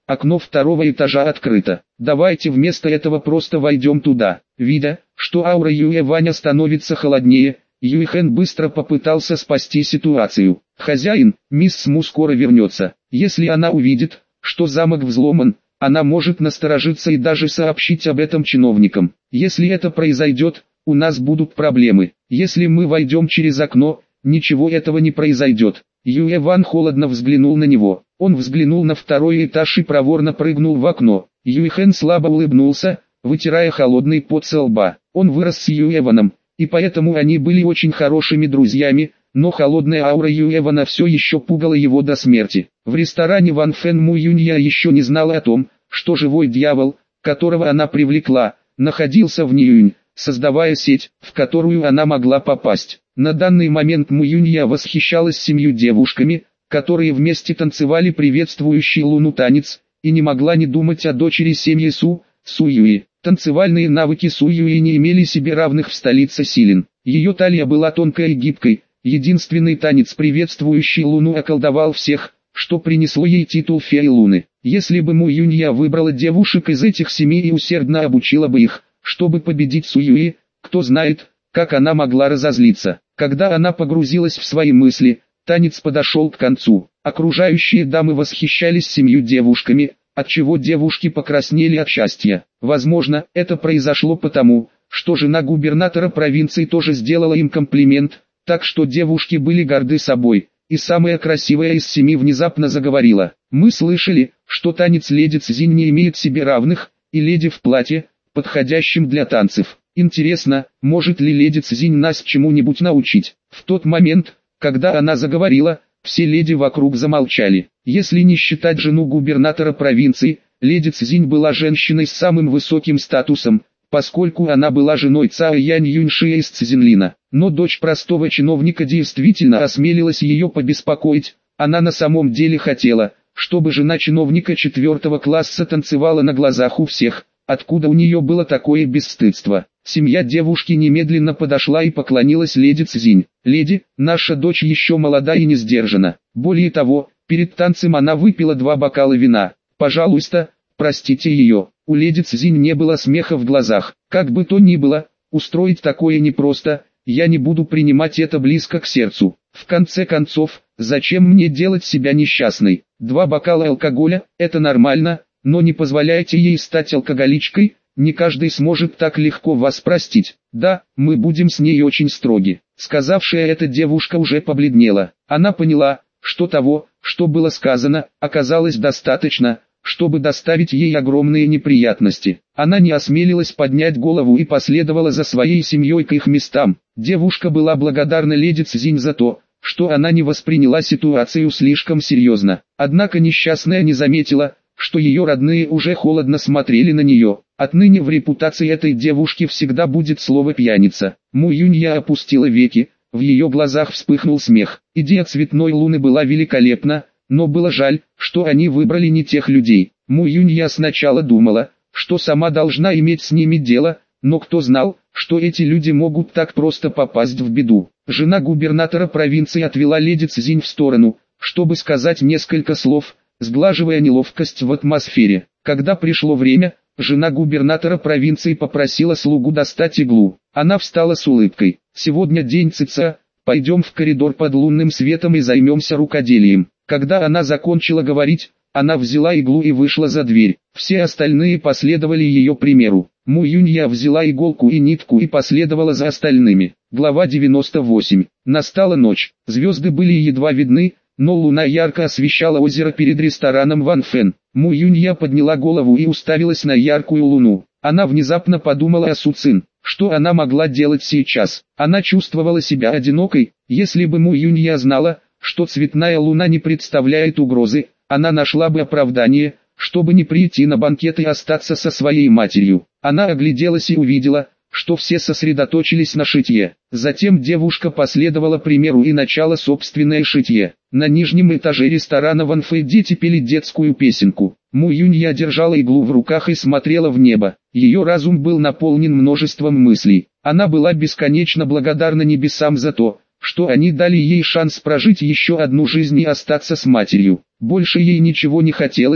окно второго этажа открыто. Давайте вместо этого просто войдем туда. Видя, что аура Юэ Ваня становится холоднее, Юйхэн быстро попытался спасти ситуацию. «Хозяин, мисс Сму скоро вернется. Если она увидит, что замок взломан, она может насторожиться и даже сообщить об этом чиновникам. Если это произойдет, у нас будут проблемы. Если мы войдем через окно, ничего этого не произойдет». Юэ Ван холодно взглянул на него. Он взглянул на второй этаж и проворно прыгнул в окно. Юйхэн слабо улыбнулся, вытирая холодный пот со лба. Он вырос с Юэ Ваном, и поэтому они были очень хорошими друзьями, но холодная аура Юэ Вана все еще пугала его до смерти. В ресторане Ван Фэн Му Юнья еще не знала о том, что живой дьявол, которого она привлекла, находился в Ниюнь, создавая сеть, в которую она могла попасть. На данный момент Му Юнья восхищалась 7 девушками, которые вместе танцевали приветствующий Луну танец, и не могла не думать о дочери семьи Су Юи. Танцевальные навыки Су Юи не имели себе равных в столице Силин. Ее талия была тонкой и гибкой, единственный танец приветствующий Луну околдовал всех, что принесло ей титул феи Луны. Если бы Му Юнья выбрала девушек из этих 7 и усердно обучила бы их, чтобы победить Су Юи, кто знает, как она могла разозлиться. Когда она погрузилась в свои мысли, танец подошел к концу. Окружающие дамы восхищались 7 девушками, отчего девушки покраснели от счастья. Возможно, это произошло потому, что жена губернатора провинции тоже сделала им комплимент, так что девушки были горды собой, и самая красивая из 7 внезапно заговорила. «Мы слышали, что танец леди Цзинь не имеет себе равных, и леди в платье, подходящем для танцев. Интересно, может ли леди Цзинь нас чему-нибудь научить?» В тот момент, когда она заговорила, все леди вокруг замолчали. Если не считать жену губернатора провинции, леди Цзинь была женщиной с самым высоким статусом, поскольку она была женой Цао Янь Юньшия из Цзинлина. Но дочь простого чиновника действительно осмелилась ее побеспокоить. Она на самом деле хотела, чтобы жена чиновника 4 класса танцевала на глазах у всех. Откуда у нее было такое бесстыдство? Семья девушки немедленно подошла и поклонилась леди Цзинь. «Леди, наша дочь еще молода и не сдержана. Более того, перед танцем она выпила 2 бокала вина. Пожалуйста, простите ее». У леди Цзинь не было смеха в глазах. «Как бы то ни было, устроить такое непросто, я не буду принимать это близко к сердцу. В конце концов, зачем мне делать себя несчастной? 2 бокала алкоголя – это нормально, но не позволяйте ей стать алкоголичкой. Не каждый сможет так легко вас простить. Да, мы будем с ней очень строги». Сказавшая эта девушка уже побледнела. Она поняла, что того, что было сказано, оказалось достаточно, чтобы доставить ей огромные неприятности. Она не осмелилась поднять голову и последовала за своей семьей к их местам. Девушка была благодарна леди Цзинь за то, что она не восприняла ситуацию слишком серьезно. Однако несчастная не заметила, что ее родные уже холодно смотрели на нее. Отныне в репутации этой девушки всегда будет слово «пьяница». Му Юнья опустила веки, в ее глазах вспыхнул смех. Идея цветной луны была великолепна, но было жаль, что они выбрали не тех людей. Му Юнья сначала думала, что сама должна иметь с ними дело, но кто знал, что эти люди могут так просто попасть в беду. Жена губернатора провинции отвела леди Цзинь в сторону, чтобы сказать несколько слов, сглаживая неловкость в атмосфере. Когда пришло время, жена губернатора провинции попросила слугу достать иглу. Она встала с улыбкой. «Сегодня день Цица, пойдем в коридор под лунным светом и займемся рукоделием». Когда она закончила говорить, она взяла иглу и вышла за дверь. Все остальные последовали ее примеру. Му Юнья взяла иголку и нитку и последовала за остальными. Глава 98. Настала ночь. Звезды были едва видны, но луна ярко освещала озеро перед рестораном Ван Фэн. Му Юнья подняла голову и уставилась на яркую луну. Она внезапно подумала о Су Цин. Что она могла делать сейчас? Она чувствовала себя одинокой. Если бы Му Юнья знала, что цветная луна не представляет угрозы, она нашла бы оправдание, чтобы не прийти на банкет и остаться со своей матерью. Она огляделась и увидела, что все сосредоточились на шитье. Затем девушка последовала примеру и начала собственное шитье. На нижнем этаже ресторана Ван Фэй дети пели детскую песенку. Му Юнья держала иглу в руках и смотрела в небо. Ее разум был наполнен множеством мыслей. Она была бесконечно благодарна небесам за то, что они дали ей шанс прожить еще одну жизнь и остаться с матерью. Больше ей ничего не хотелось,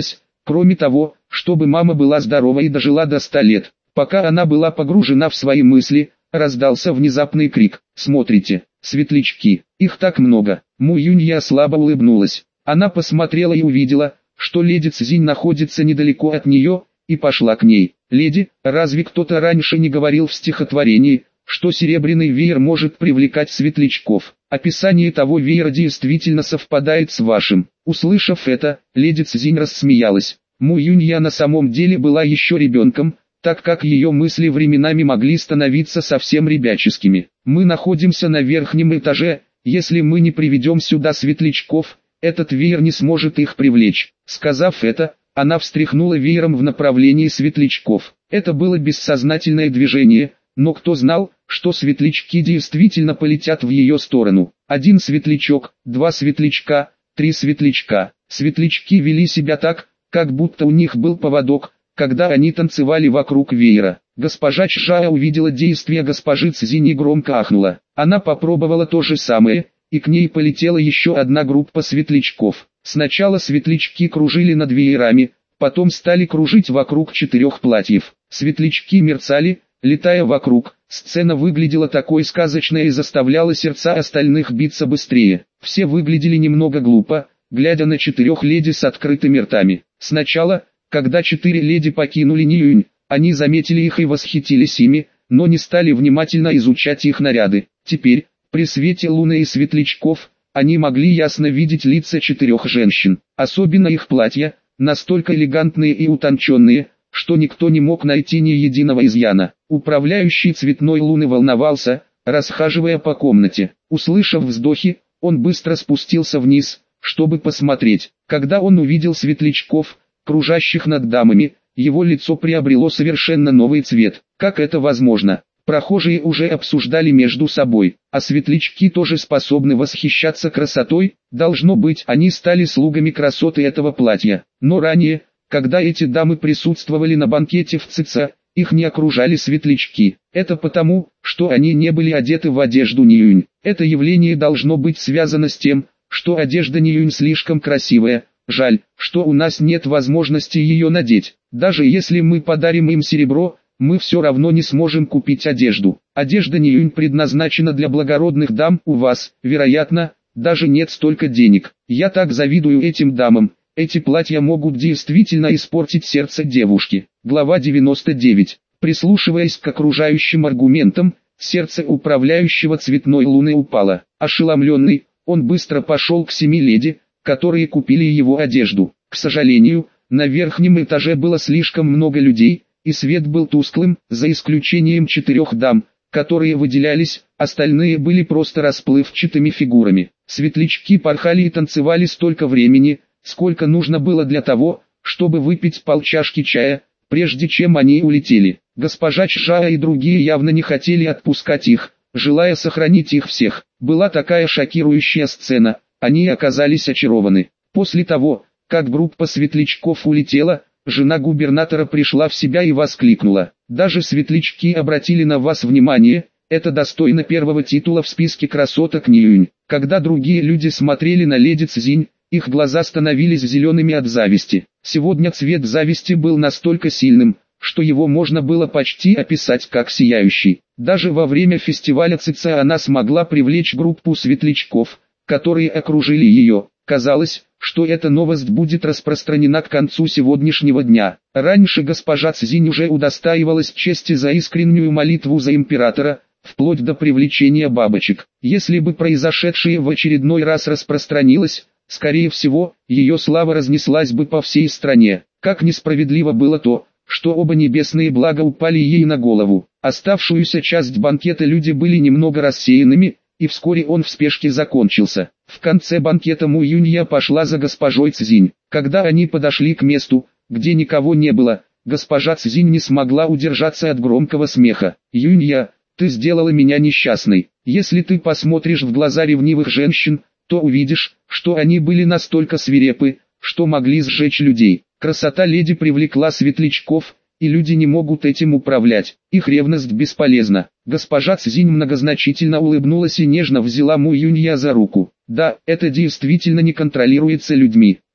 Кроме того, чтобы мама была здорова и дожила до 100 лет. Пока она была погружена в свои мысли, раздался внезапный крик: «Смотрите, светлячки, их так много!» Му Юнья слабо улыбнулась. Она посмотрела и увидела, что леди Цзинь находится недалеко от нее, и пошла к ней. «Леди, разве кто-то раньше не говорил в стихотворении, что серебряный веер может привлекать светлячков? Описание того веера действительно совпадает с вашим». Услышав это, леди Цзинь рассмеялась. Му Юнья на самом деле была еще ребенком, так как ее мысли временами могли становиться совсем ребяческими. «Мы находимся на верхнем этаже, если мы не приведем сюда светлячков, этот веер не сможет их привлечь». Сказав это, она встряхнула веером в направлении светлячков. Это было бессознательное движение, но кто знал, что светлячки действительно полетят в ее сторону. 1 светлячок, 2 светлячка, 3 светлячка. Светлячки вели себя так, как будто у них был поводок, когда они танцевали вокруг веера. Госпожа Чжао увидела действия госпожи Цзинь и громко ахнула. Она попробовала то же самое, и к ней полетела еще одна группа светлячков. Сначала светлячки кружили над веерами, потом стали кружить вокруг 4 платьев. Светлячки мерцали, летая вокруг. Сцена выглядела такой сказочной и заставляла сердца остальных биться быстрее. Все выглядели немного глупо, глядя на 4 леди с открытыми ртами. Сначала, когда 4 леди покинули Ниюнь, они заметили их и восхитились ими, но не стали внимательно изучать их наряды. Теперь, при свете луны и светлячков, они могли ясно видеть лица 4 женщин. Особенно их платья, настолько элегантные и утонченные, что никто не мог найти ни единого изъяна. Управляющий цветной луны волновался, расхаживая по комнате. Услышав вздохи, он быстро спустился вниз, чтобы посмотреть. Когда он увидел светлячков, кружащих над дамами, его лицо приобрело совершенно новый цвет. Как это возможно? Прохожие уже обсуждали между собой, а светлячки тоже способны восхищаться красотой, должно быть, они стали слугами красоты этого платья. Но ранее, когда эти дамы присутствовали на банкете в ЦЦ, их не окружали светлячки. Это потому, что они не были одеты в одежду Ниюнь. Это явление должно быть связано с тем, что одежда Ниюнь слишком красивая. Жаль, что у нас нет возможности ее надеть. Даже если мы подарим им серебро, мы все равно не сможем купить одежду. Одежда Ниюнь предназначена для благородных дам, у вас, вероятно, даже нет столько денег. Я так завидую этим дамам, эти платья могут действительно испортить сердце девушки. Глава 99. Прислушиваясь к окружающим аргументам, сердце управляющего цветной луны упало. Ошеломленный, он быстро пошел к 7 леди, которые купили его одежду. К сожалению, на верхнем этаже было слишком много людей, и свет был тусклым, за исключением 4 дам, которые выделялись, остальные были просто расплывчатыми фигурами. Светлячки порхали и танцевали столько времени, сколько нужно было для того, чтобы выпить полчашки чая, прежде чем они улетели. Госпожа Чжао и другие явно не хотели отпускать их, желая сохранить их всех. Была такая шокирующая сцена, они оказались очарованы. После того, как группа светлячков улетела, жена губернатора пришла в себя и воскликнула: «Даже светлячки обратили на вас внимание, это достойно первого титула в списке красоток Ниюнь». Когда другие люди смотрели на леди Цзинь, их глаза становились зелеными от зависти. Сегодня цвет зависти был настолько сильным, что его можно было почти описать как сияющий. Даже во время фестиваля ЦЦ она смогла привлечь группу светлячков, которые окружили ее. Казалось, что эта новость будет распространена к концу сегодняшнего дня. Раньше госпожа Цзинь уже удостаивалась чести за искреннюю молитву за императора, вплоть до привлечения бабочек. Если бы произошедшее в очередной раз распространилось, скорее всего, ее слава разнеслась бы по всей стране. Как несправедливо было то, что оба небесные блага упали ей на голову. Оставшуюся часть банкета люди были немного рассеянными, и вскоре он в спешке закончился. В конце банкета Му Юнья пошла за госпожой Цзинь. Когда они подошли к месту, где никого не было, госпожа Цзинь не смогла удержаться от громкого смеха. «Юнья, ты сделала меня несчастной. Если ты посмотришь в глаза ревнивых женщин, то увидишь, что они были настолько свирепы, что могли сжечь людей. Красота леди привлекла светлячков, и люди не могут этим управлять. Их ревность бесполезна». Госпожа Цзинь многозначительно улыбнулась и нежно взяла Му Юнья за руку. «Да, это действительно не контролируется людьми.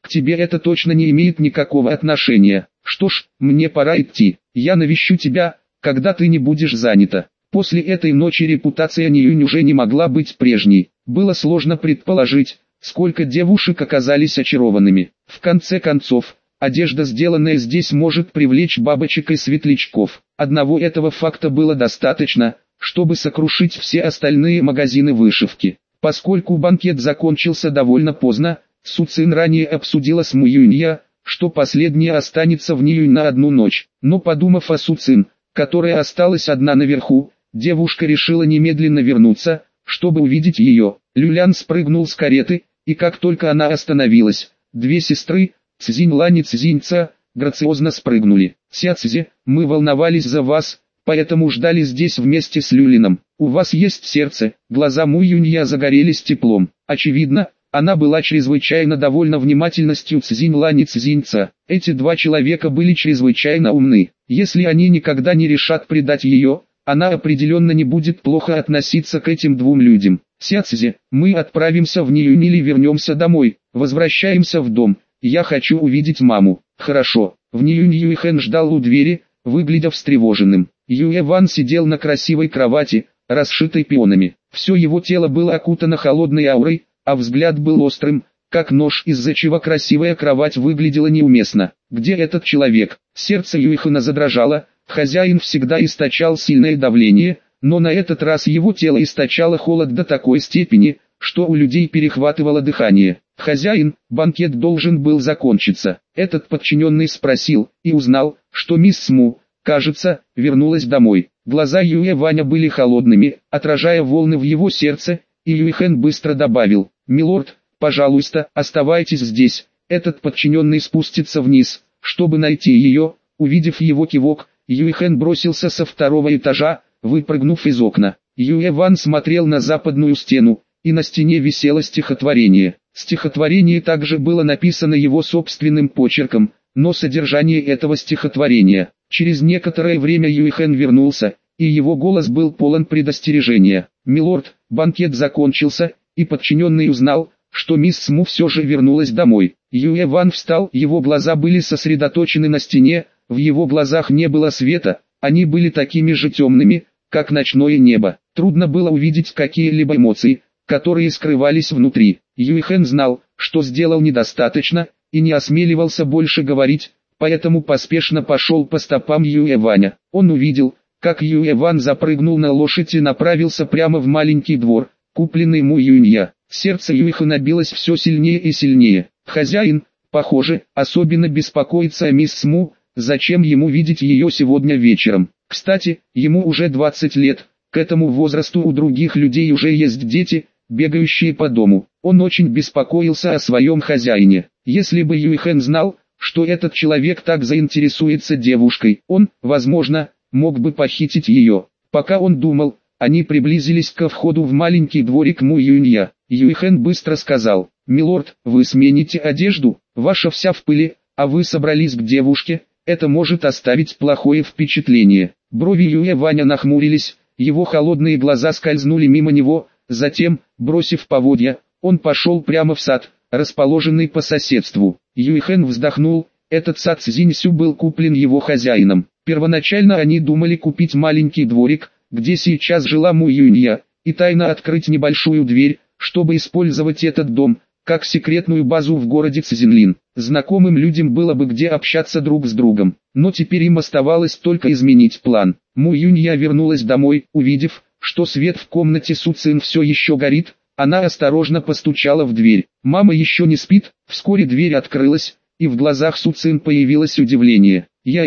К тебе это точно не имеет никакого отношения. Что ж, мне пора идти. Я навещу тебя, когда ты не будешь занята. После этой ночи репутация Ниюнь уже не могла быть прежней. Было сложно предположить, сколько девушек оказались очарованными. В конце концов, одежда, сделанная здесь, может привлечь бабочек и светлячков. Одного этого факта было достаточно, чтобы сокрушить все остальные магазины вышивки. Поскольку банкет закончился довольно поздно, Су Цин ранее обсудила с Му Юнья, что последняя останется в Ниюнь на одну ночь. Но подумав о Су Цин, которая осталась одна наверху, девушка решила немедленно вернуться, чтобы увидеть ее. Люлян спрыгнул с кареты, и как только она остановилась, две сестры, Цзинь-Лань и Цзинь-Ца, грациозно спрыгнули. «Ся Цзи, мы волновались за вас, поэтому ждали здесь вместе с Люлином. У вас есть сердце». Глаза Му Юнья загорелись теплом. Очевидно, она была чрезвычайно довольна внимательностью Цзинь-Лань и Цзинь-Ца. Эти два человека были чрезвычайно умны. Если они никогда не решат предать ее, она определенно не будет плохо относиться к этим двум людям. «Ся Цзи, мы отправимся в Ниюнь или вернемся домой, возвращаемся в дом. Я хочу увидеть маму». «Хорошо». В Ниюнь Юйхэн ждал у двери, выглядя встревоженным. Юэ Ван сидел на красивой кровати, расшитой пионами. Все его тело было окутано холодной аурой, а взгляд был острым, как нож, из-за чего красивая кровать выглядела неуместно. «Где этот человек?» Сердце Юйхэна задрожало. Хозяин всегда источал сильное давление, но на этот раз его тело источало холод до такой степени, что у людей перехватывало дыхание. «Хозяин, банкет должен был закончиться». Этот подчиненный спросил, и узнал, что мисс Сму, кажется, вернулась домой. Глаза Юэ Ваня были холодными, отражая волны в его сердце, и Юйхэн быстро добавил: «Милорд, пожалуйста, оставайтесь здесь». Этот подчиненный спустится вниз, чтобы найти ее. Увидев его кивок, Юйхэн бросился со второго этажа, выпрыгнув из окна. Юэ Ван смотрел на западную стену, и на стене висело стихотворение. Стихотворение также было написано его собственным почерком, но содержание этого стихотворения. Через некоторое время Юйхэн вернулся, и его голос был полон предостережения. «Милорд, банкет закончился», и подчиненный узнал, что мисс Сму все же вернулась домой. Юэ Ван встал, его глаза были сосредоточены на стене, в его глазах не было света, они были такими же темными, как ночное небо. Трудно было увидеть какие-либо эмоции, которые скрывались внутри. Юйхэн знал, что сделал недостаточно, и не осмеливался больше говорить, поэтому поспешно пошел по стопам Юэ Ваня. Он увидел, как Юэ Ван запрыгнул на лошадь и направился прямо в маленький двор, купленный Му Юнья. Сердце Юйхэна билось все сильнее и сильнее. Хозяин, похоже, особенно беспокоится о мисс Сму. Зачем ему видеть ее сегодня вечером? Кстати, ему уже 20 лет, к этому возрасту у других людей уже есть дети, бегающие по дому. Он очень беспокоился о своем хозяине. Если бы Юйхэн знал, что этот человек так заинтересуется девушкой, он, возможно, мог бы похитить ее. Пока он думал, они приблизились ко входу в маленький дворик Му Юнья. Юйхэн быстро сказал: «Милорд, вы смените одежду, ваша вся в пыли, а вы собрались к девушке. Это может оставить плохое впечатление». Брови Юэ Ваня нахмурились, его холодные глаза скользнули мимо него, затем, бросив поводья, он пошел прямо в сад, расположенный по соседству. Юйхэн вздохнул, этот сад Цзиньсю был куплен его хозяином. Первоначально они думали купить маленький дворик, где сейчас жила Му Юнья, и тайно открыть небольшую дверь, чтобы использовать этот дом как секретную базу в городе Цзинлин. Знакомым людям было бы где общаться друг с другом, но теперь им оставалось только изменить план. Му Юнья вернулась домой, увидев, что свет в комнате Су Цин все еще горит, она осторожно постучала в дверь. «Мама еще не спит?» Вскоре дверь открылась, и в глазах Су Цин появилось удивление.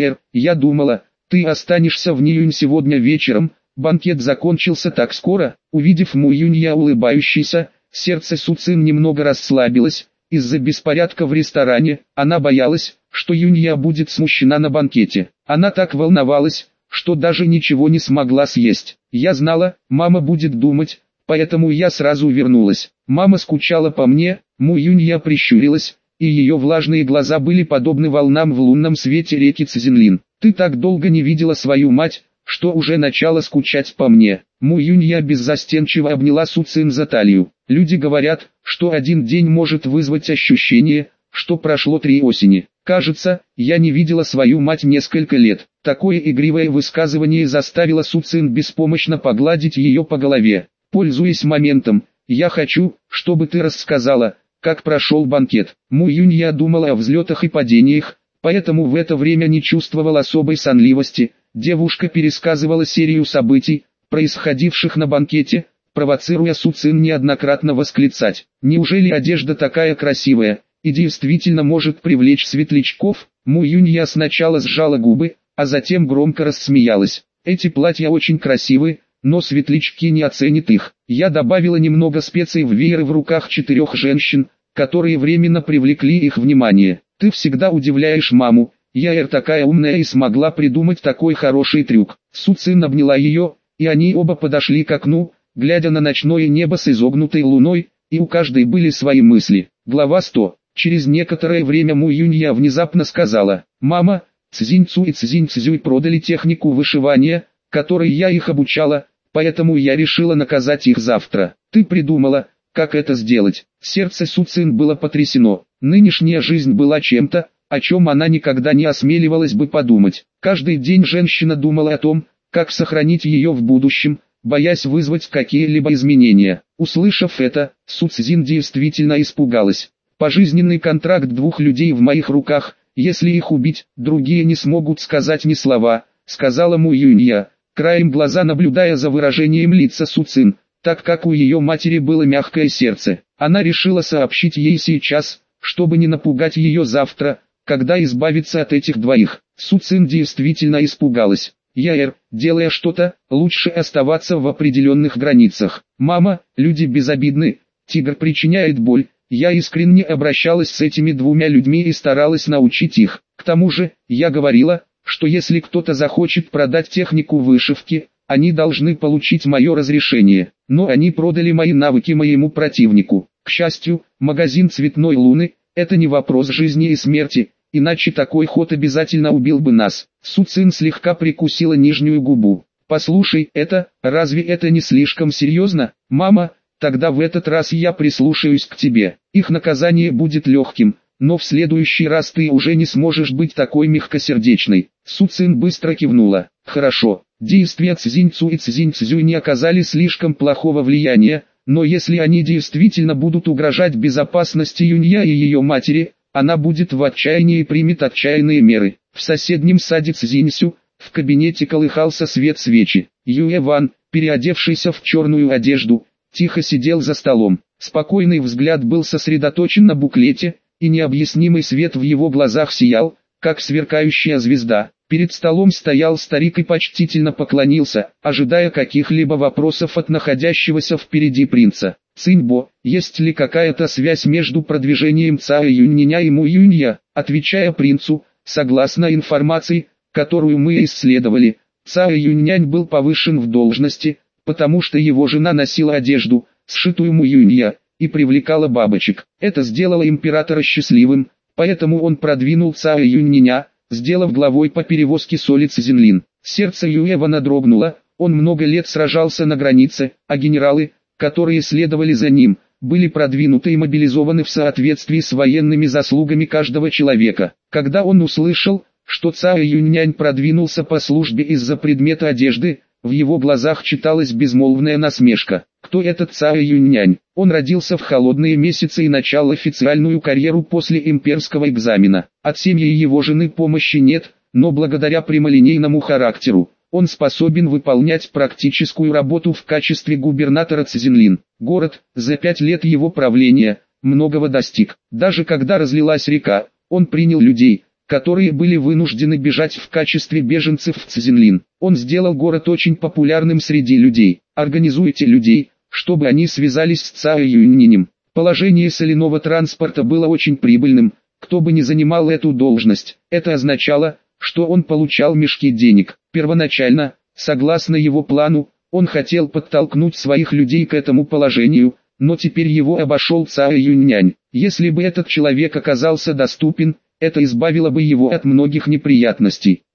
Я думала, ты останешься в Ниюнь сегодня вечером, банкет закончился так скоро». Увидев Му Юнья улыбающейся, сердце Су Цин немного расслабилось. Из-за беспорядка в ресторане, она боялась, что Юнья будет смущена на банкете. Она так волновалась, что даже ничего не смогла съесть. «Я знала, мама будет думать, поэтому я сразу вернулась. Мама скучала по мне». Му Юнья прищурилась, и ее влажные глаза были подобны волнам в лунном свете реки Цзинлин. «Ты так долго не видела свою мать, что уже начала скучать по мне». Му Юнья беззастенчиво обняла Су Цин за талию. Люди говорят, что один день может вызвать ощущение, что прошло 3 осени. Кажется, я не видела свою мать несколько лет. Такое игривое высказывание заставило Су Цин беспомощно погладить ее по голове. Пользуясь моментом, я хочу, чтобы ты рассказала, как прошел банкет. Му Юнья думала о взлетах и падениях, поэтому в это время не чувствовал особой сонливости. Девушка пересказывала серию событий, происходивших на банкете, провоцируя Су Цин неоднократно восклицать: «Неужели одежда такая красивая и действительно может привлечь светлячков?» Му Юнья сначала сжала губы, а затем громко рассмеялась. «Эти платья очень красивы, но светлячки не оценят их». Я добавила немного специй в вееры в руках 4 женщин, которые временно привлекли их внимание. «Ты всегда удивляешь маму, Яэр такая умная и смогла придумать такой хороший трюк». Су Цин обняла ее, и они оба подошли к окну, глядя на ночное небо с изогнутой луной, и у каждой были свои мысли. Глава 100. Через некоторое время Му Юнья внезапно сказала: «Мама, Цзиньцу и Цзиньцзюй продали технику вышивания, которой я их обучала, поэтому я решила наказать их завтра. Ты придумала, как это сделать?» Сердце Су Цин было потрясено. Нынешняя жизнь была чем-то, о чем она никогда не осмеливалась бы подумать. Каждый день женщина думала о том, как сохранить ее в будущем, боясь вызвать какие-либо изменения. Услышав это, Су Цзин действительно испугалась. «Пожизненный контракт 2 людей в моих руках, если их убить, другие не смогут сказать ни слова», сказала Му Юнья, краем глаза наблюдая за выражением лица Су Цин, так как у ее матери было мягкое сердце. Она решила сообщить ей сейчас, чтобы не напугать ее завтра, когда избавиться от этих двоих. Су Цин действительно испугалась. «Яэр, делая что-то, лучше оставаться в определенных границах. Мама, люди безобидны, тигр причиняет боль». Я искренне обращалась с этими 2 людьми и старалась научить их. К тому же, я говорила, что если кто-то захочет продать технику вышивки, они должны получить мое разрешение. Но они продали мои навыки моему противнику. К счастью, магазин Цветной Луны – это не вопрос жизни и смерти, иначе такой ход обязательно убил бы нас. Су Цин слегка прикусила нижнюю губу. «Послушай, разве это не слишком серьезно, мама? Тогда в этот раз я прислушаюсь к тебе. Их наказание будет легким, но в следующий раз ты уже не сможешь быть такой мягкосердечной». Су Цин быстро кивнула. «Хорошо». Действия Цзиньцу и Цзиньцзюй не оказали слишком плохого влияния, но если они действительно будут угрожать безопасности Юнья и ее матери, она будет в отчаянии и примет отчаянные меры. В соседнем саде Цзиньсю, в кабинете колыхался свет свечи. Юэ Ван, переодевшийся в черную одежду, тихо сидел за столом. Спокойный взгляд был сосредоточен на буклете, и необъяснимый свет в его глазах сиял, как сверкающая звезда. Перед столом стоял старик и почтительно поклонился, ожидая каких-либо вопросов от находящегося впереди принца. «Циньбо, есть ли какая-то связь между продвижением Цао Юньня и Му Юнья?» Отвечая принцу, согласно информации, которую мы исследовали, Цао Юньнянь был повышен в должности, потому что его жена носила одежду, сшитую Му Юнья, и привлекала бабочек. Это сделало императора счастливым, поэтому он продвинул Цао Юньня, сделав главой по перевозке соли Цзинлин. Сердце Юэвана дрогнуло, он много лет сражался на границе, а генералы, которые следовали за ним, были продвинуты и мобилизованы в соответствии с военными заслугами каждого человека. Когда он услышал, что Цао Юньнянь продвинулся по службе из-за предмета одежды, в его глазах читалась безмолвная насмешка. Кто этот Цао Юньнянь? Он родился в холодные месяцы и начал официальную карьеру после имперского экзамена. От семьи его жены помощи нет, но благодаря прямолинейному характеру, он способен выполнять практическую работу в качестве губернатора Цзинлин. Город, за 5 лет его правления, многого достиг. Даже когда разлилась река, он принял людей, которые были вынуждены бежать в качестве беженцев в Цзинлин. Он сделал город очень популярным среди людей. Организуйте людей, чтобы они связались с Цао Юньнинем. Положение соляного транспорта было очень прибыльным, кто бы ни занимал эту должность. Это означало, что он получал мешки денег. Первоначально, согласно его плану, он хотел подтолкнуть своих людей к этому положению, но теперь его обошел Цао Юньнянь. Если бы этот человек оказался доступен, это избавило бы его от многих неприятностей.